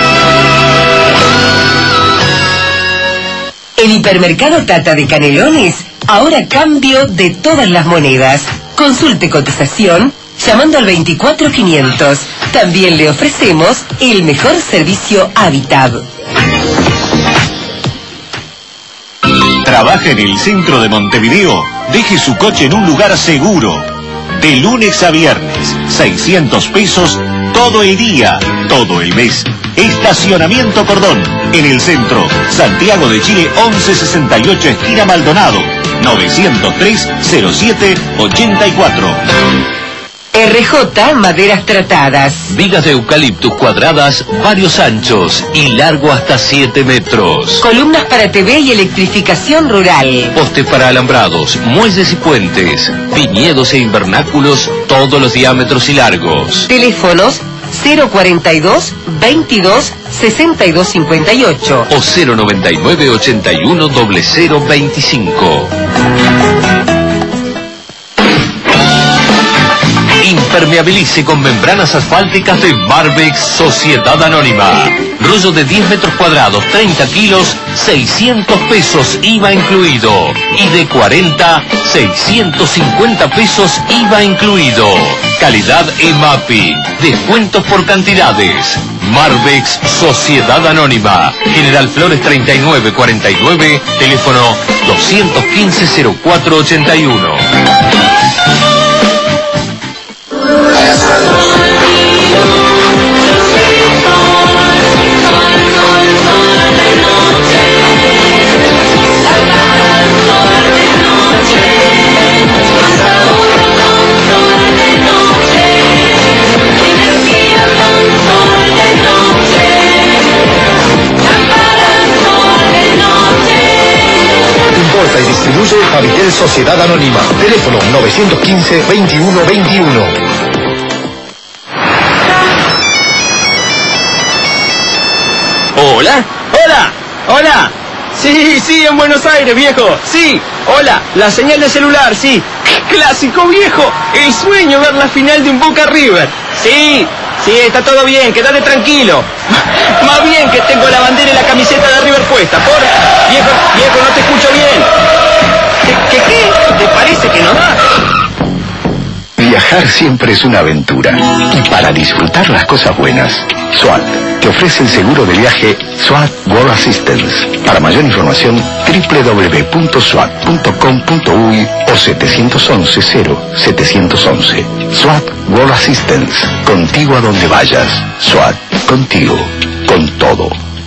El hipermercado Tata de Canelones, ahora cambio de todas las monedas. Consulte cotización llamando al veinticuatro quinientos. También le ofrecemos el mejor servicio Habitab. ¿Trabaja en el centro de Montevideo? Deje su coche en un lugar seguro. De lunes a viernes, seiscientos pesos todo el día, todo el mes. Estacionamiento Cordón, en el centro, Santiago de Chile once sesenta y ocho, esquina Maldonado, novecientos tres, cero siete, ochenta y cuatro. R J Maderas Tratadas. Vigas de eucaliptus cuadradas, varios anchos y largo hasta siete metros. Columnas para T V y electrificación rural. Postes para alambrados, muelles y puentes, viñedos e invernáculos, todos los diámetros y largos. Teléfonos cero cuarenta y dos, veintidós, sesenta y dos cincuenta y ocho o cero noventa y nueve, ochenta y uno, cero cero veinticinco. Impermeabilice con membranas asfálticas de Marbex Sociedad Anónima. Rollo de diez metros cuadrados, treinta kilos, seiscientos pesos I V A incluido. Y de cuarenta, seiscientos cincuenta pesos I V A incluido. Calidad EMAPI. Descuentos por cantidades. Marbex Sociedad Anónima. General Flores treinta y nueve cuarenta y nueve. Teléfono doscientos quince, cero cuatro ochenta y uno. Importa y Distribuye Habitel Sociedad Anónima. Teléfono novecientos quince, veintiuno veintiuno. Hola, hola, hola. Sí, sí, en Buenos Aires, viejo. Sí, hola, la señal de celular, sí. Clásico, viejo. El sueño ver la final de un Boca River. Sí, sí, está todo bien, quédate tranquilo. Más bien que tengo la bandera y la camiseta de River puesta. Por... Viejo, viejo, no te escucho bien. ¿Qué, qué, qué? ¿Te parece que no da? Viajar siempre es una aventura. Y para disfrutar las cosas buenas, SWAT te ofrece el seguro de viaje SWAT World Assistance. Para mayor información, doble u doble u doble u punto swat punto com punto uy o siete once, cero siete once. SWAT World Assistance. Contigo a donde vayas. SWAT. Contigo. Con todo.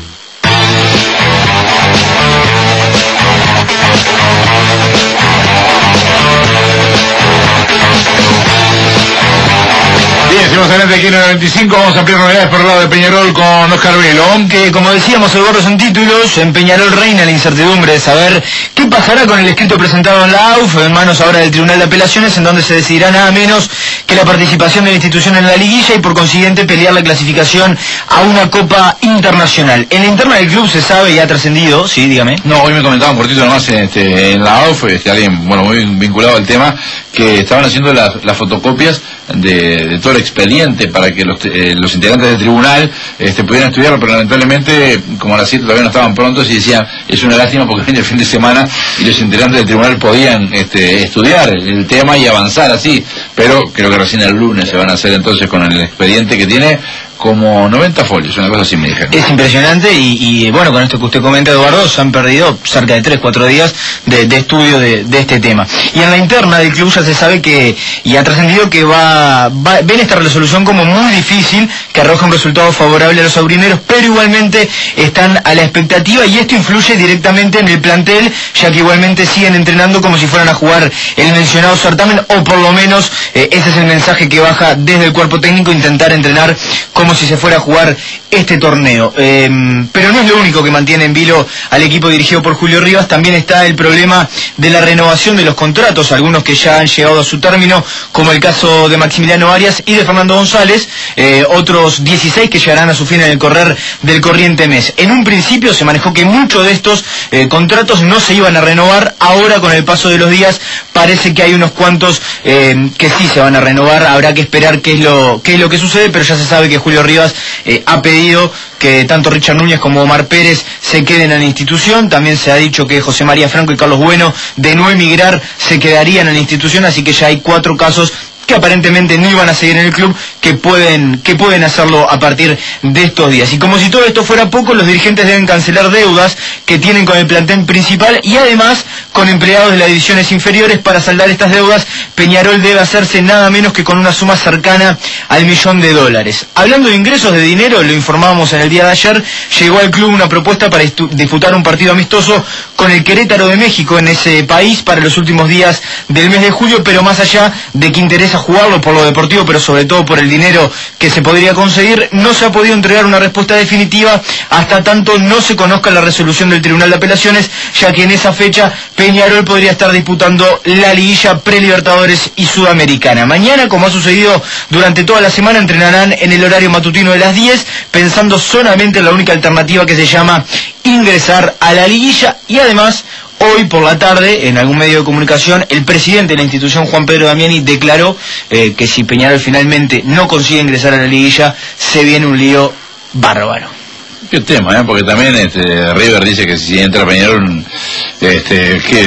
Bien, seguimos adelante aquí en el veinticinco, vamos a ampliar novedades por el lado de Peñarol con Oscar Velo. Que como decíamos, el gordo son títulos, en Peñarol reina la incertidumbre de saber qué pasará con el escrito presentado en la A U F, en manos ahora del Tribunal de Apelaciones, en donde se decidirá nada menos que la participación de la institución en la liguilla y por consiguiente pelear la clasificación a una Copa Internacional. En la interna del club se sabe y ha trascendido, sí, dígame. No, hoy me comentaban un cortito nomás este, en la A U F, este, alguien, bueno, muy vinculado al tema, que estaban haciendo las, las fotocopias de, de todo el expediente para que los, eh, los integrantes del tribunal este, pudieran estudiarlo, pero lamentablemente, como a las siete todavía no estaban prontos, y decían, es una lástima porque viene el fin de semana y los integrantes del tribunal podían este, estudiar el, el tema y avanzar así, pero creo que recién el lunes se van a hacer entonces con el expediente que tiene como noventa folios, una cosa así me dijeron. Es impresionante y, y bueno, con esto que usted comenta, Eduardo, se han perdido cerca de tres, cuatro días de, de estudio de, de este tema. Y en la interna del club ya se sabe que, y ha trascendido que va, va, ven esta resolución como muy difícil, que arroja un resultado favorable a los aurineros, pero igualmente están a la expectativa y esto influye directamente en el plantel, ya que igualmente siguen entrenando como si fueran a jugar el mencionado certamen, o por lo menos eh, ese es el mensaje que baja desde el cuerpo técnico, intentar entrenar como si se fuera a jugar este torneo. Eh, pero no es lo único que mantiene en vilo al equipo dirigido por Julio Rivas, también está el problema de la renovación de los contratos, algunos que ya han llegado a su término, como el caso de Maximiliano Arias y de Fernando González, eh, otros dieciséis que llegarán a su fin en el correr del corriente mes. En un principio se manejó que muchos de estos eh, contratos no se iban a renovar, ahora con el paso de los días parece que hay unos cuantos eh, que sí se van a renovar, habrá que esperar qué es lo, qué es lo que sucede, pero ya se sabe que Julio Rivas eh, ha pedido que tanto Richard Núñez como Omar Pérez se queden en la institución. También se ha dicho que José María Franco y Carlos Bueno, de no emigrar, se quedarían en la institución, así que ya hay cuatro casos que aparentemente no iban a seguir en el club, que pueden que pueden hacerlo a partir de estos días. Y como si todo esto fuera poco, los dirigentes deben cancelar deudas que tienen con el plantel principal y además con empleados de las divisiones inferiores. Para saldar estas deudas, Peñarol debe hacerse nada menos que con una suma cercana al millón de dólares. Hablando de ingresos de dinero, lo informábamos en el día de ayer, llegó al club una propuesta para disputar un partido amistoso con el Querétaro de México en ese país para los últimos días del mes de julio, pero más allá de que interesa jugarlo por lo deportivo, pero sobre todo por el dinero que se podría conseguir, no se ha podido entregar una respuesta definitiva hasta tanto no se conozca la resolución del Tribunal de Apelaciones, ya que en esa fecha Peñarol podría estar disputando la liguilla pre-Libertadores y Sudamericana. Mañana, como ha sucedido durante toda la semana, entrenarán en el horario matutino de las diez, pensando solamente en la única alternativa que se llama ingresar a la liguilla. Y además, hoy por la tarde, en algún medio de comunicación, el presidente de la institución, Juan Pedro Damiani, declaró eh, que si Peñarol finalmente no consigue ingresar a la liguilla, se viene un lío bárbaro. Qué tema, ¿eh? Porque también este, River dice que si entra Peñarol, este, que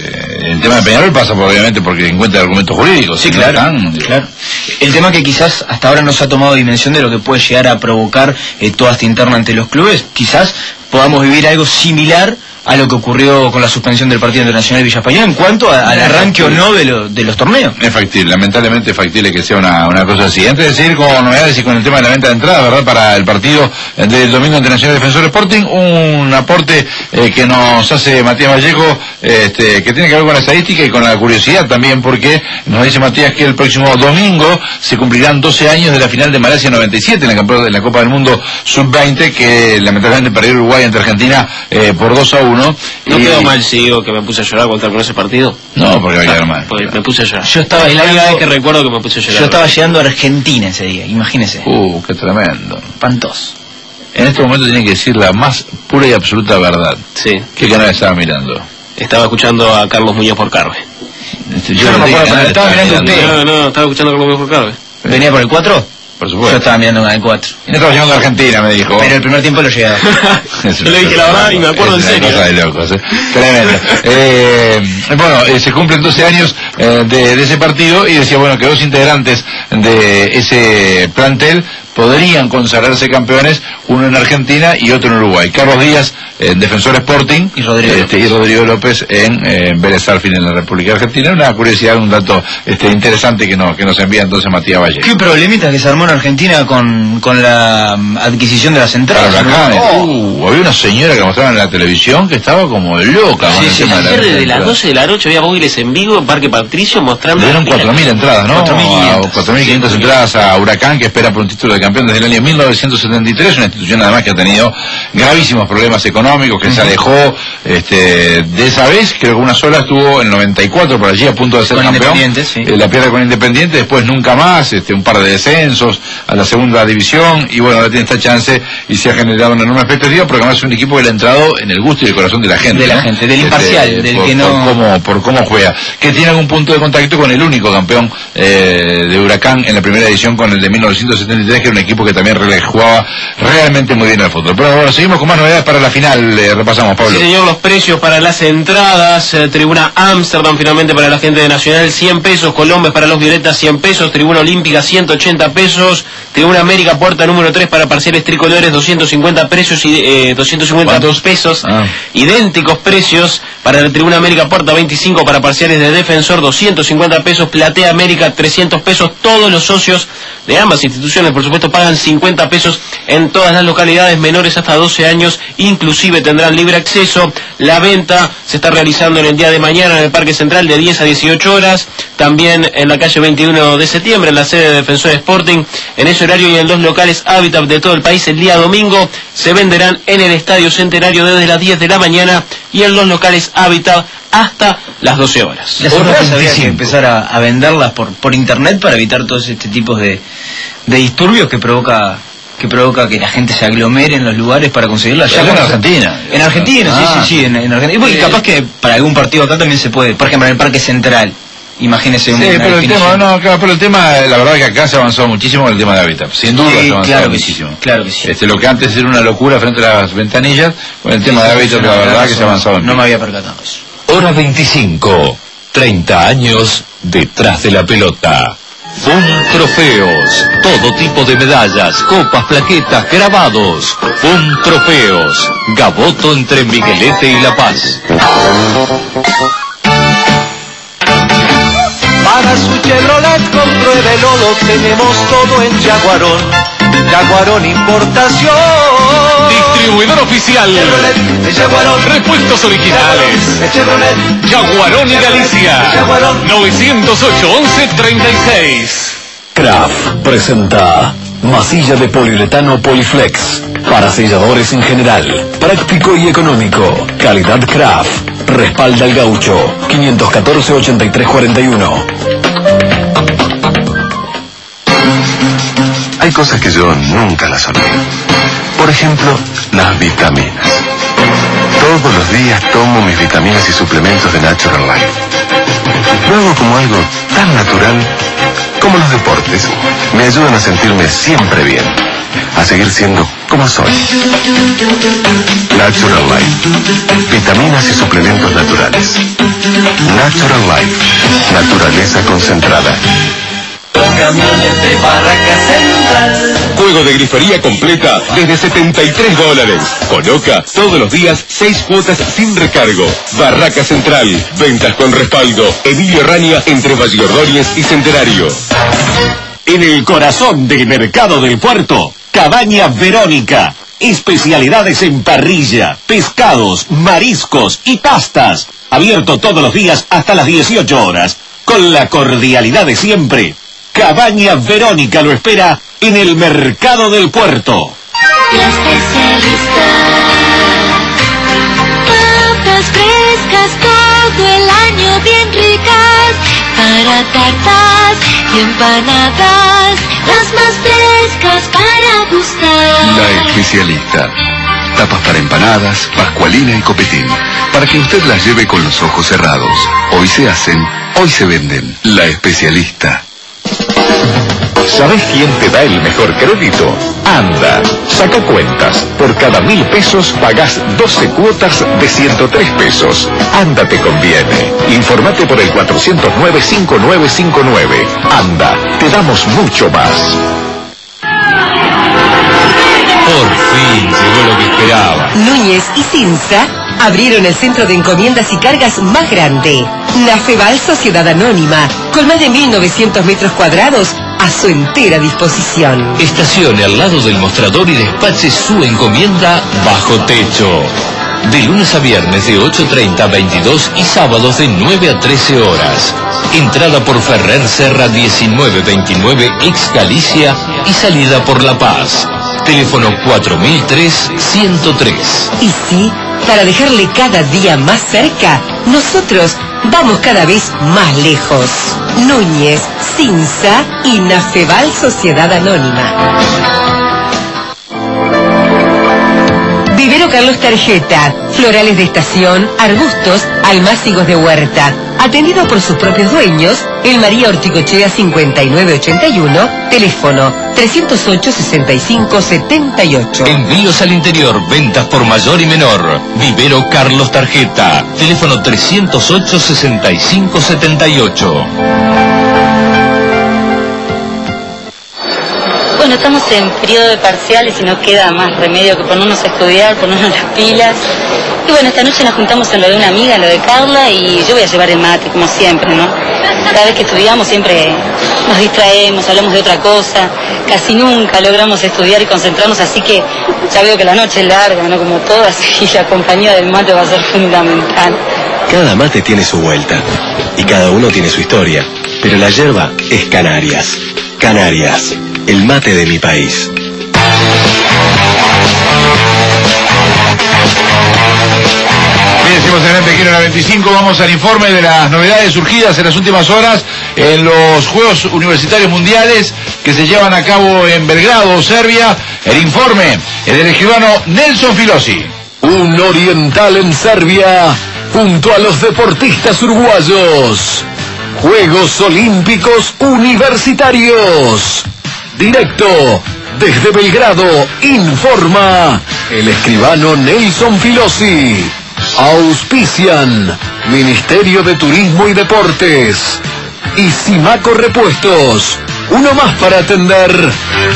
el tema de Peñarol pasa por, obviamente porque encuentra argumentos jurídicos. Sí, claro, no están, claro. El tema que quizás hasta ahora no se ha tomado dimensión de lo que puede llegar a provocar eh, toda esta interna ante los clubes, quizás podamos vivir algo similar a lo que ocurrió con la suspensión del partido internacional de Villa Española en cuanto a, al arranque o no de, lo, de los torneos. Es factible, lamentablemente es factible que sea una, una cosa así. Antes de seguir con novedades y con el tema de la venta de entrada, ¿verdad?, para el partido del domingo Internacional Defensor Sporting, un aporte eh, que nos hace Matías Vallejo, este, que tiene que ver con la estadística y con la curiosidad también, porque nos dice Matías que el próximo domingo se cumplirán doce años de la final de Malasia noventa y siete en la, en la Copa del Mundo sub veinte, que lamentablemente perdió Uruguay ante Argentina eh, por dos a uno. uno. ¿No y... quedó mal si digo que me puse a llorar contra con ese partido? No, porque va a quedar mal. Pues me puse a llorar. Yo estaba es la única llegando- vez que recuerdo que me puse a llorar. Yo estaba llegando a Argentina ese día, imagínese. Uh, qué tremendo. Espantoso. En este momento tiene que decir la más pura y absoluta verdad. Sí. ¿Qué canal estaba mirando? Estaba escuchando a Carlos Muñoz por Carve. Yo no me acuerdo, pero estaba mirando usted. No, no, estaba escuchando a Carlos Muñoz por Carve. ¿Venía por el cuatro? Por supuesto. Yo estaba mirando con el cuatro. Y no estaba llegando a Argentina, me dijo. Pero el primer tiempo lo llegué a ver. Yo le dije la verdad y me acuerdo en Es una serio. cosa de locos, ¿eh? Tremendo. Eh, bueno, eh, se cumplen doce años eh, de, de ese partido y decía, bueno, que dos integrantes de ese plantel podrían consagrarse campeones, uno en Argentina y otro en Uruguay. Carlos Díaz, en Defensor Sporting, y Rodrigo, este, y Rodrigo López en eh, Vélez Sarsfield en la República Argentina. Una curiosidad, un dato este, interesante que, no, que nos envía entonces Matías Valle. Qué problemita que se armó en Argentina con, con la mm, adquisición de las entradas. Para Huracanes. Oh. Uh, había una señora que mostraban en la televisión que estaba como loca con Sí, el sí, tema de ayer la desde entrada. las doce de la noche había móviles en vivo en Parque Patricio mostrando... Dieron cuatro mil entradas, ¿no? cuatro mil quinientas. cuatro mil quinientas entradas a Huracán, que espera por un título de campeón desde el año mil novecientos setenta y tres, una institución además que ha tenido gravísimos problemas económicos, que se alejó este, de esa vez, creo que una sola estuvo en el noventa y cuatro por allí a punto de ser Con campeón. Independiente, sí. Eh, la pierde con Independiente, después nunca más, este, un par de descensos a la segunda división, y bueno, ahora tiene esta chance y se ha generado una enorme expectativa, porque además es un equipo que le ha entrado en el gusto y el corazón de la gente. De la ¿no? gente, del imparcial, del por, que no- por cómo, por cómo juega, que tiene algún punto de contacto con el único campeón eh, de Huracán en la primera edición, con el de mil novecientos setenta y tres, que era un equipo que también re- jugaba realmente muy bien al fútbol. Pero bueno, seguimos con más novedades para la final, eh, repasamos, Pablo. Sí, señor, los precios para las entradas. eh, Tribuna Amsterdam finalmente para la gente de Nacional cien pesos, Colombia para los Violetas cien pesos, Tribuna Olímpica ciento ochenta pesos, Tribuna América puerta número tres para parciales tricolores doscientos cincuenta precios y eh, doscientos cincuenta pesos. Ah. Idénticos precios para la Tribuna América puerta veinticinco para parciales de Defensor doscientos cincuenta pesos, Platea América trescientos pesos. Todos los socios de ambas instituciones, por supuesto, pagan cincuenta pesos en todas las localidades, menores hasta doce años, inclusive tendrán libre acceso. La venta se está realizando en el día de mañana en el Parque Central de diez a dieciocho horas, también en la calle veintiuno de septiembre, en la sede de Defensor Sporting, en ese horario y en los locales Hábitat de todo el país. El día domingo se venderán en el Estadio Centenario desde las diez de la mañana y en los locales Hábitat hasta las doce horas. Las entradas habría que empezar a, a venderlas por, por internet para evitar todos este tipos de, de disturbios que provoca que provoca que la gente se aglomere en los lugares para conseguirlas. Pero Ya en cuando- Argentina. En Argentina, Ah. sí, sí, sí, en, en Argentina. Y capaz que para algún partido acá también se puede. Por ejemplo, en el Parque Central. Imagínese Sí, una pero el definición. tema, no, claro, pero el tema, la verdad que acá se avanzó muchísimo con el tema de hábitat. Sin duda Sí, se avanzó claro que sí, muchísimo. claro que sí. Este, lo que antes era una locura frente a las ventanillas, con el tema Sí, de sí, hábitat, sí, la no, verdad no, que se no, ha avanzado en No me había percatado eso. Hora veinticinco. treinta años detrás de la pelota. Fun Trofeos. Todo tipo de medallas, copas, plaquetas, grabados. Fun Trofeos. Gaboto entre Miguelete y La Paz. Para su Chevrolet compruébelo, lo tenemos todo en Jaguarón. Jaguarón Importación. Distribuidor oficial. Chevrolet de Jaguarón. Repuestos originales. De Chevrolet. Jaguarón y Galicia. Jaguarón. nueve cero ocho, once, treinta y seis. Kraft presenta masilla de poliuretano Poliflex para selladores en general. Práctico y económico. Calidad Kraft. Respalda al gaucho. quinientos catorce, ochenta y tres cuarenta y uno. Hay cosas que yo nunca las olvido. Por ejemplo, las vitaminas. Todos los días tomo mis vitaminas y suplementos de Natural Life. Lo hago como algo tan natural como los deportes. Me ayudan a sentirme siempre bien, a seguir siendo como soy. Natural Life. Vitaminas y suplementos naturales. Natural Life. Naturaleza concentrada. Los camiones de Barraca Central. Juego de grifería completa desde setenta y tres dólares. Coloca todos los días seis cuotas sin recargo. Barraca Central. Ventas con respaldo. Emilio Rania entre Valle Ordóñez y Centenario. En el corazón del mercado del puerto, Cabaña Verónica. Especialidades en parrilla, pescados, mariscos y pastas. Abierto todos los días hasta las dieciocho horas. Con la cordialidad de siempre. Cabaña Verónica lo espera en el mercado del puerto. La especialista pero bien ricas, para tartas y empanadas, las más frescas para gustar. La Especialista. Tapas para empanadas, pascualina y copetín, para que usted las lleve con los ojos cerrados. Hoy se hacen, hoy se venden. La Especialista. ¿Sabes quién te da el mejor crédito? Anda, saca cuentas. Por cada mil pesos pagás doce cuotas de ciento tres pesos. Anda te conviene. Informate por el cuatrocientos nueve, cincuenta y nueve cincuenta y nueve. Anda, te damos mucho más. Por fin llegó lo que esperaba. Núñez y Cinza abrieron el centro de encomiendas y cargas más grande. Nafeval Sociedad Anónima, con más de mil novecientos metros cuadrados a su entera disposición. Estacione al lado del mostrador y despache su encomienda bajo techo. De lunes a viernes de ocho treinta a veintidós y sábados de nueve a trece horas. Entrada por Ferrer Serra diecinueve veintinueve ex Galicia y salida por La Paz. Teléfono cuatro mil tres, ciento tres. Y sí, para dejarle cada día más cerca, nosotros vamos cada vez más lejos. Núñez, Cinza y Nafeval Sociedad Anónima. Vivero Carlos Tarjeta, florales de estación, arbustos, almácigos de huerta. Atendido por sus propios dueños, el María Orticochea cincuenta y nueve ochenta y uno, teléfono trescientos ocho, sesenta y cinco, setenta y ocho. Envíos al interior, ventas por mayor y menor. Vivero Carlos Tarjeta, teléfono trescientos ocho, sesenta y cinco, setenta y ocho. Bueno, estamos en periodo de parciales y no queda más remedio que ponernos a estudiar, ponernos las pilas. Y bueno, esta noche nos juntamos en lo de una amiga, en lo de Carla, y yo voy a llevar el mate, como siempre, ¿no? Cada vez que estudiamos siempre nos distraemos, hablamos de otra cosa, casi nunca logramos estudiar y concentrarnos, así que ya veo que la noche es larga, ¿no? Como todas, y la compañía del mate va a ser fundamental. Cada mate tiene su vuelta, y cada uno tiene su historia, pero la yerba es Canarias. Canarias, el mate de mi país. Bien, seguimos adelante aquí en la veinticinco, vamos al informe de las novedades surgidas en las últimas horas en los Juegos Universitarios Mundiales que se llevan a cabo en Belgrado, Serbia. El informe es del escribano Nelson Filosi. Un oriental en Serbia junto a los deportistas uruguayos. Juegos Olímpicos Universitarios. Directo desde Belgrado informa el escribano Nelson Filosi. Auspician Ministerio de Turismo y Deportes y Simaco Repuestos. Uno más para atender.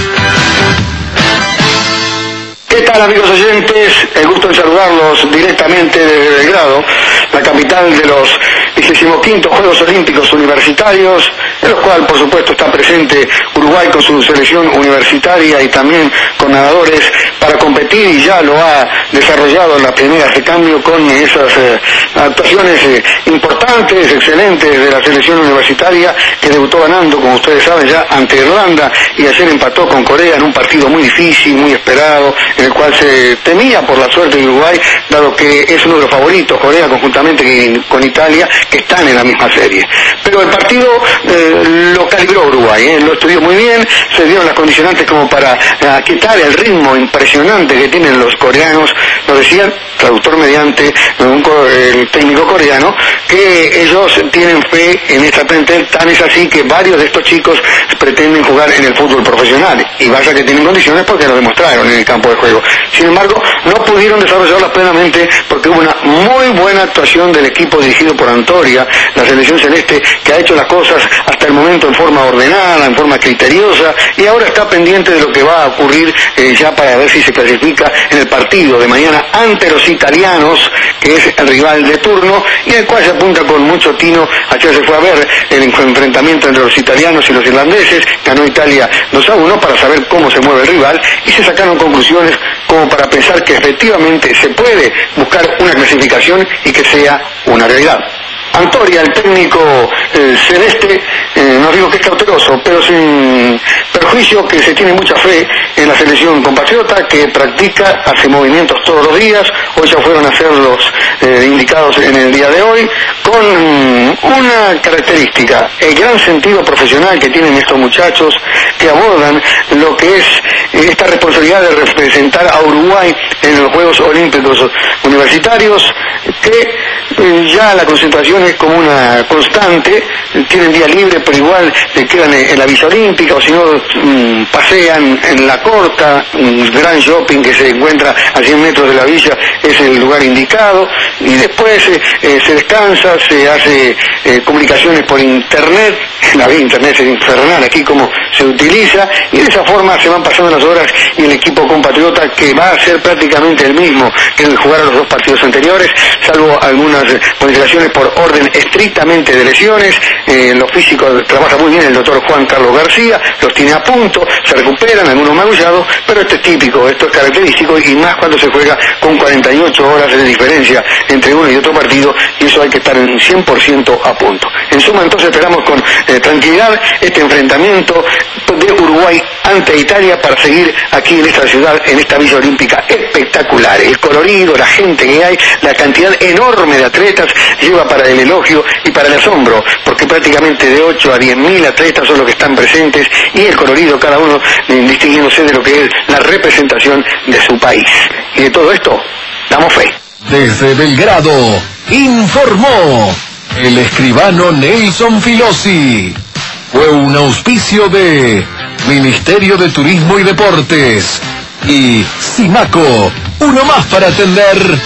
¿Qué tal, amigos oyentes? El gusto de saludarlos directamente desde Belgrado, la capital de los vigésimos quintos Juegos Olímpicos Universitarios, en los cuales, por supuesto, está presente Uruguay con su selección universitaria y también con nadadores para competir, y ya lo ha desarrollado en las primeras de cambio con esas eh, actuaciones eh, importantes, excelentes de la selección universitaria, que debutó ganando, como ustedes saben, ya ante Irlanda, y ayer empató con Corea en un partido muy difícil, muy esperado, en el cual se temía por la suerte de Uruguay, dado que es uno de los favoritos, Corea conjuntamente con Italia, que están en la misma serie. Pero el partido eh, lo calibró Uruguay, eh, lo estudió muy bien, se dieron las condicionantes como para eh, quitar el ritmo impresionante que tienen los coreanos, lo decían, traductor mediante un, el técnico coreano, que ellos tienen fe en esta plantel, tan es así que varios de estos chicos pretenden jugar en el fútbol profesional, y vaya que tienen condiciones porque lo demostraron en el campo de juego. Sin embargo, no pudieron desarrollarlas plenamente porque hubo una muy buena actuación del equipo dirigido por Antoria, la selección celeste, que ha hecho las cosas hasta el momento en forma ordenada, en forma criteriosa, y ahora está pendiente de lo que va a ocurrir eh, ya para ver si se clasifica en el partido de mañana ante los italianos, que es el rival de turno, y el cual se apunta con mucho tino. Ayer se fue a ver el enfrentamiento entre los italianos y los irlandeses, ganó Italia dos a uno para saber cómo se mueve el rival, y se sacaron conclusiones como para pensar que efectivamente se puede buscar una clasificación y que sea una realidad. Antoria, el técnico eh, celeste, eh, no digo que es cauteloso, pero sin perjuicio que se tiene mucha fe en la selección compatriota, que practica, hace movimientos todos los días, hoy ya fueron a ser los eh, indicados en el día de hoy, con una característica, el gran sentido profesional que tienen estos muchachos que abordan lo que es esta responsabilidad de representar a Uruguay en los Juegos Olímpicos Universitarios, que eh, ya la concentración es como una constante, tienen día libre, pero igual se quedan en, en la Villa Olímpica, o si no, mmm, pasean en la Corta, un gran shopping que se encuentra a cien metros de la villa, es el lugar indicado, y después eh, eh, se descansa, se hace eh, comunicaciones por internet, la vía internet es infernal aquí como se utiliza, y de esa forma se van pasando las horas y el equipo compatriota, que va a ser prácticamente el mismo que el jugar a los dos partidos anteriores, salvo algunas modificaciones por orden estrictamente de lesiones. Eh, los físicos trabaja muy bien el doctor Juan Carlos García, los tiene a punto, se recuperan, algunos magullados, pero esto es típico, esto es característico, y más cuando se juega con cuarenta y ocho horas de diferencia entre uno y otro partido, y eso hay que estar en cien por ciento a punto. En suma, entonces esperamos con eh, tranquilidad este enfrentamiento de Uruguay ante Italia para seguir aquí en esta ciudad, en esta Villa Olímpica espectacular. El colorido, la gente que hay, la cantidad enorme de atletas lleva para el elogio y para el asombro, porque prácticamente de ocho a diez mil atletas son los que están presentes, y el colorido, cada uno eh, distinguiéndose de lo que es la representación de su país. Y de todo esto damos fe. Desde Belgrado, informó el escribano Nelson Filosi. Fue un auspicio de Ministerio de Turismo y Deportes y Simaco, uno más para atender.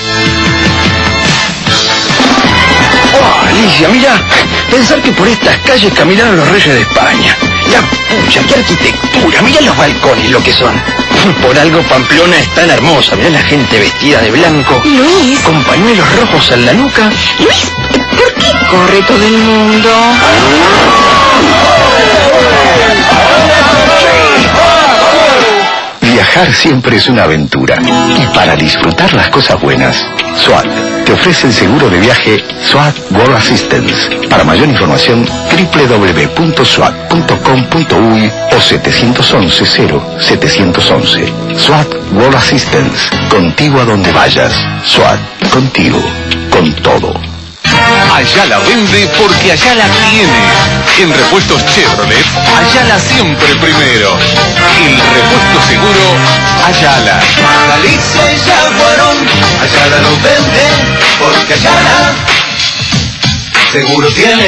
Oh, Alicia, mira, pensar que por estas calles caminaron los reyes de España. La pucha, qué arquitectura, mira los balcones lo que son. Por algo Pamplona es tan hermosa, mira la gente vestida de blanco. Luis. Con pañuelos rojos en la nuca. Luis, ¿por qué corre todo el mundo? Viajar siempre es una aventura, y para disfrutar las cosas buenas, SWAT te ofrece el seguro de viaje SWAT World Assistance. Para mayor información, doble u doble u doble u punto swat punto com punto uy o siete once cero siete once. SWAT World Assistance, contigo a donde vayas. SWAT, contigo, con todo. Ayala vende porque Ayala tiene. En repuestos Chevrolet, Ayala siempre primero. El repuesto seguro, Ayala. Galicia y Yaguarón, Ayala lo vende porque Ayala seguro tiene.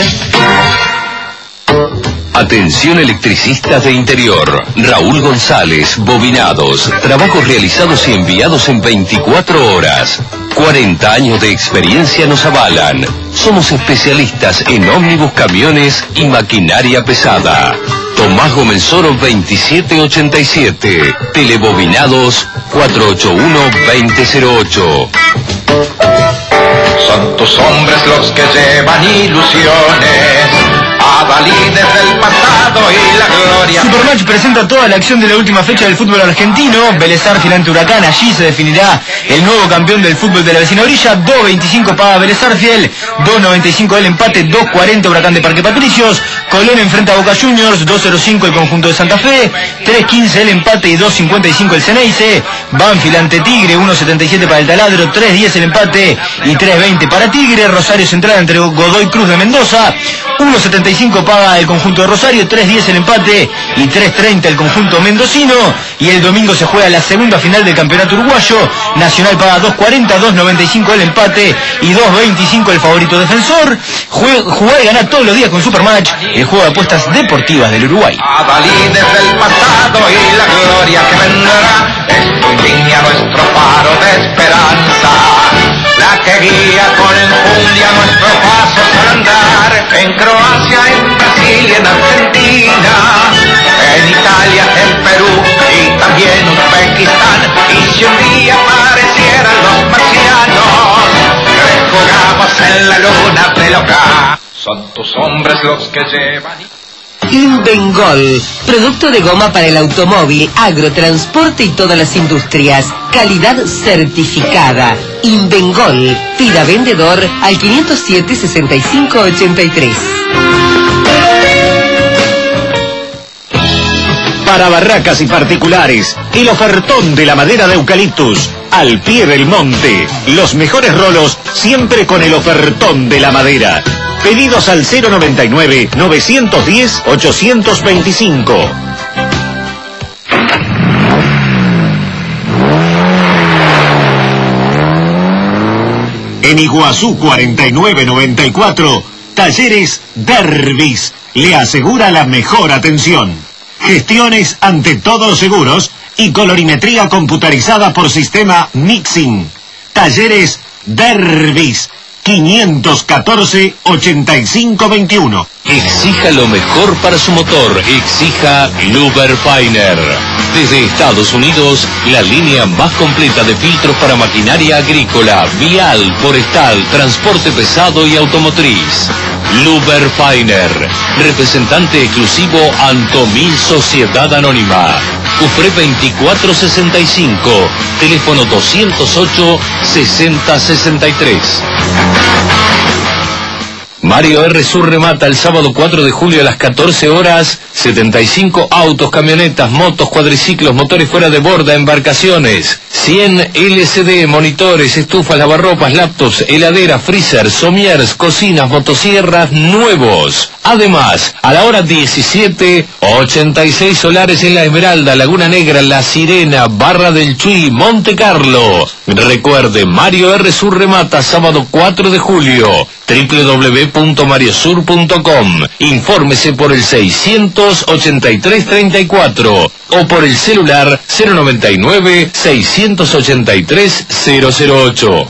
Atención electricistas de interior. Raúl González, bobinados, trabajos realizados y enviados en veinticuatro horas. cuarenta años de experiencia nos avalan. Somos especialistas en ómnibus, camiones y maquinaria pesada. Tomás Gomenzoro veintisiete ochenta y siete. Telebobinados cuatro ocho uno, dos cero cero ocho. Son tus hombres los que llevan ilusiones, adalides del pasado y la gloria. Supermatch presenta toda la acción de la última fecha del fútbol argentino. Vélez Sarsfield ante Huracán, allí se definirá el nuevo campeón del fútbol de la vecina orilla. dos veinticinco paga Vélez Sarsfield, dos noventa y cinco el empate, dos cuarenta Huracán de Parque Patricios. Colón enfrenta a Boca Juniors, dos cero cinco el conjunto de Santa Fe, tres quince el empate y dos cincuenta y cinco el Ceneice. Banfield ante Tigre, uno setenta y siete para el Taladro, tres diez el empate y tres veinte para Tigre. Rosario Central entre Godoy Cruz de Mendoza, uno setenta y cinco paga el conjunto de Rosario, tres diez el empate y tres treinta el conjunto mendocino. Y el domingo se juega la segunda final del campeonato uruguayo. Nacional paga dos cuarenta, dos noventa y cinco el empate y dos veinticinco el favorito defensor. Jue jugar y ganar todos los días con Supermatch, el juego de apuestas deportivas del Uruguay. Adalides del pasado y la gloria que vendrá, esto indigna nuestro faro de esperanza, la que guía con enjundia nuestros pasos al andar, en Croacia, en Brasil y en Argentina, en Italia, en Perú y también Uzbekistán. Y si un día aparecieran los marcianos, rejugamos en la luna del hogar. Son tus hombres los que llevan. Invengol, producto de goma para el automóvil, agrotransporte y todas las industrias. Calidad certificada. Invengol. Pida vendedor al quinientos siete, sesenta y cinco ochenta y tres. Para barracas y particulares, el ofertón de la madera de eucaliptus, al pie del monte. Los mejores rolos, siempre con el ofertón de la madera. Pedidos al cero noventa y nueve, novecientos diez, ochocientos veinticinco. En Iguazú cuarenta y nueve noventa y cuatro, Talleres Derbis le asegura la mejor atención. Gestiones ante todos seguros y colorimetría computarizada por sistema Mixing. Talleres Derbis, quinientos catorce, ochenta y cinco veintiuno. Exija lo mejor para su motor. Exija Luberfiner. Desde Estados Unidos, la línea más completa de filtros para maquinaria agrícola, vial, forestal, transporte pesado y automotriz. Luberfiner, representante exclusivo Antomil Sociedad Anónima. Cufré veinticuatro sesenta y cinco, teléfono doscientos ocho, sesenta sesenta y tres. Mario R. Sur remata el sábado cuatro de julio a las catorce horas, setenta y cinco autos, camionetas, motos, cuadriciclos, motores fuera de borda, embarcaciones, cien L C D, monitores, estufas, lavarropas, laptops, heladeras, freezer, somiers, cocinas, motosierras nuevos. Además, a la hora diecisiete, ochenta y seis solares en La Esmeralda, Laguna Negra, La Sirena, Barra del Chuy, Monte Carlo. Recuerde, Mario R. Sur remata sábado cuatro de julio, doble u doble u doble u punto mariosur punto com. Infórmese por el seiscientos ochenta y tres treinta y cuatro o por el celular cero noventa y nueve, seiscientos ochenta y tres, cero cero ocho.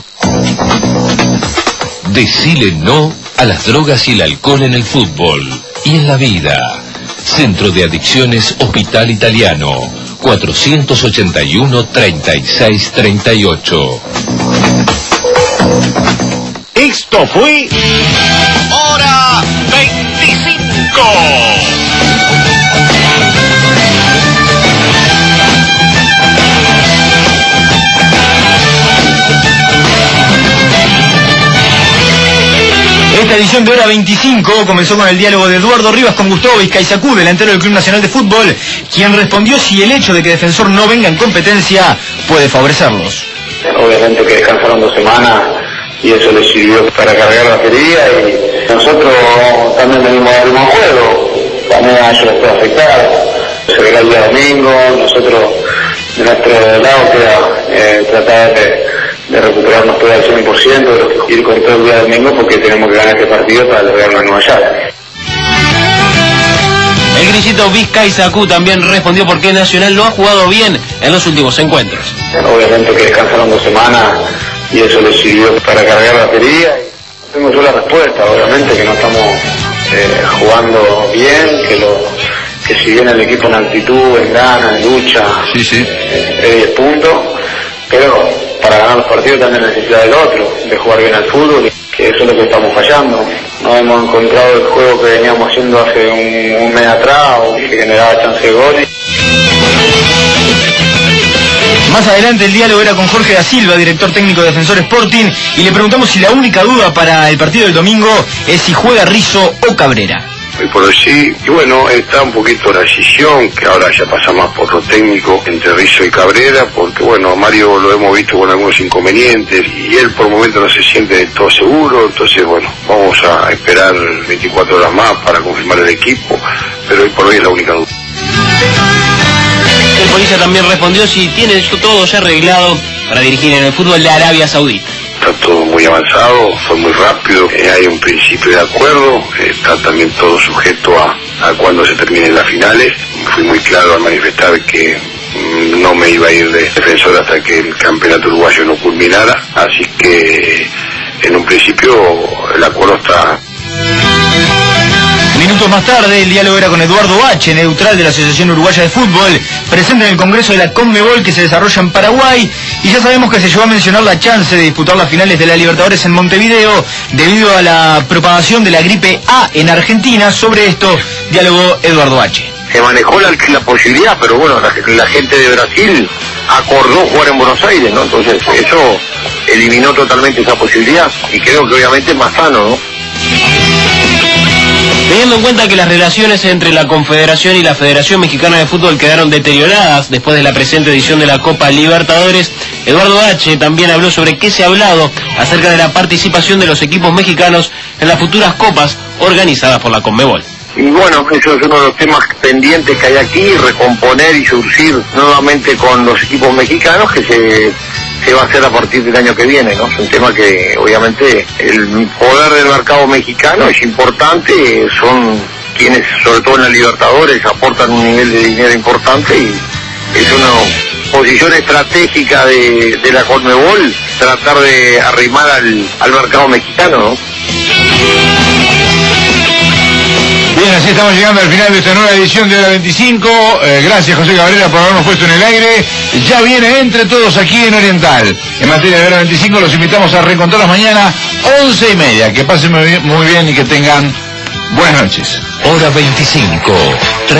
Decile no a las drogas y el alcohol en el fútbol y en la vida. Centro de Adicciones Hospital Italiano, cuatrocientos ochenta y uno, treinta y seis treinta y ocho. Esto fue Hora veinticinco. Esta edición de Hora veinticinco comenzó con el diálogo de Eduardo Rivas con Gustavo Vizcaizacú, delantero del Club Nacional de Fútbol, quien respondió si el hecho de que Defensor no venga en competencia puede favorecerlos. Obviamente que descansaron dos semanas y eso les sirvió para cargar la batería, y nosotros también venimos a dar un buen juego, también a ellos les puede afectar. Se verá el día domingo, nosotros de nuestro lado queda eh, tratar de, de recuperarnos todo al cien por ciento, ir con todo el día domingo porque tenemos que ganar este partido para lograr una nueva llave. El grillito Vizcaizacú también respondió por qué Nacional no ha jugado bien en los últimos encuentros. Obviamente que descansaron dos semanas y eso les sirvió para cargar la batería. Tengo yo la respuesta, obviamente que no estamos eh, jugando bien, que lo que si bien el equipo en altitud, en gana, en lucha, sí, sí. Eh, es diez puntos, pero para ganar los partidos también necesita del otro, de jugar bien al fútbol, que eso es lo que estamos fallando. No hemos encontrado el juego que veníamos haciendo hace un, un mes atrás, o que generaba chance de gol. Más adelante el diálogo era con Jorge da Silva, director técnico de Defensor Sporting, y le preguntamos si la única duda para el partido del domingo es si juega Rizzo o Cabrera. Y por así, y bueno, está un poquito la decisión, que ahora ya pasa más por lo técnico entre Rizzo y Cabrera, porque bueno, a Mario lo hemos visto con algunos inconvenientes, y él por el momento no se siente del todo seguro, entonces bueno, vamos a esperar veinticuatro horas más para confirmar el equipo, pero hoy por hoy es la única duda. El Polilla también respondió si tiene todo ya arreglado para dirigir en el fútbol de Arabia Saudita. Está todo muy avanzado, fue muy rápido, eh, hay un principio de acuerdo, eh, está también todo sujeto a, a cuando se terminen las finales. Fui muy claro al manifestar que mm, no me iba a ir de Defensor hasta que el campeonato uruguayo no culminara, así que en un principio el acuerdo está. Minutos más tarde, el diálogo era con Eduardo H., neutral de la Asociación Uruguaya de Fútbol, presente en el Congreso de la Conmebol que se desarrolla en Paraguay, y ya sabemos que se llegó a mencionar la chance de disputar las finales de la Libertadores en Montevideo debido a la propagación de la gripe A en Argentina. Sobre esto, diálogo Eduardo H. Se manejó la, la posibilidad, pero bueno, la, la gente de Brasil acordó jugar en Buenos Aires, ¿no? Entonces eso eliminó totalmente esa posibilidad, y creo que obviamente es más sano, ¿no? Teniendo en cuenta que las relaciones entre la Confederación y la Federación Mexicana de Fútbol quedaron deterioradas después de la presente edición de la Copa Libertadores, Eduardo H. también habló sobre qué se ha hablado acerca de la participación de los equipos mexicanos en las futuras copas organizadas por la Conmebol. Y bueno, eso es uno de los temas pendientes que hay aquí, recomponer y surgir nuevamente con los equipos mexicanos, que se, se va a hacer a partir del año que viene, ¿no? Es un tema que obviamente el poder del mercado mexicano es importante, son quienes, sobre todo en la Libertadores, aportan un nivel de dinero importante y es una posición estratégica de, de la Conmebol tratar de arrimar al, al mercado mexicano, ¿no? Bien, así estamos llegando al final de esta nueva edición de Hora veinticinco. Eh, gracias, José Cabrera, por habernos puesto en el aire. Ya viene Entre Todos aquí en Oriental. En materia de Hora veinticinco, los invitamos a reencontrarnos mañana, once y media. Que pasen muy bien, muy bien y que tengan buenas noches. Hora veinticinco.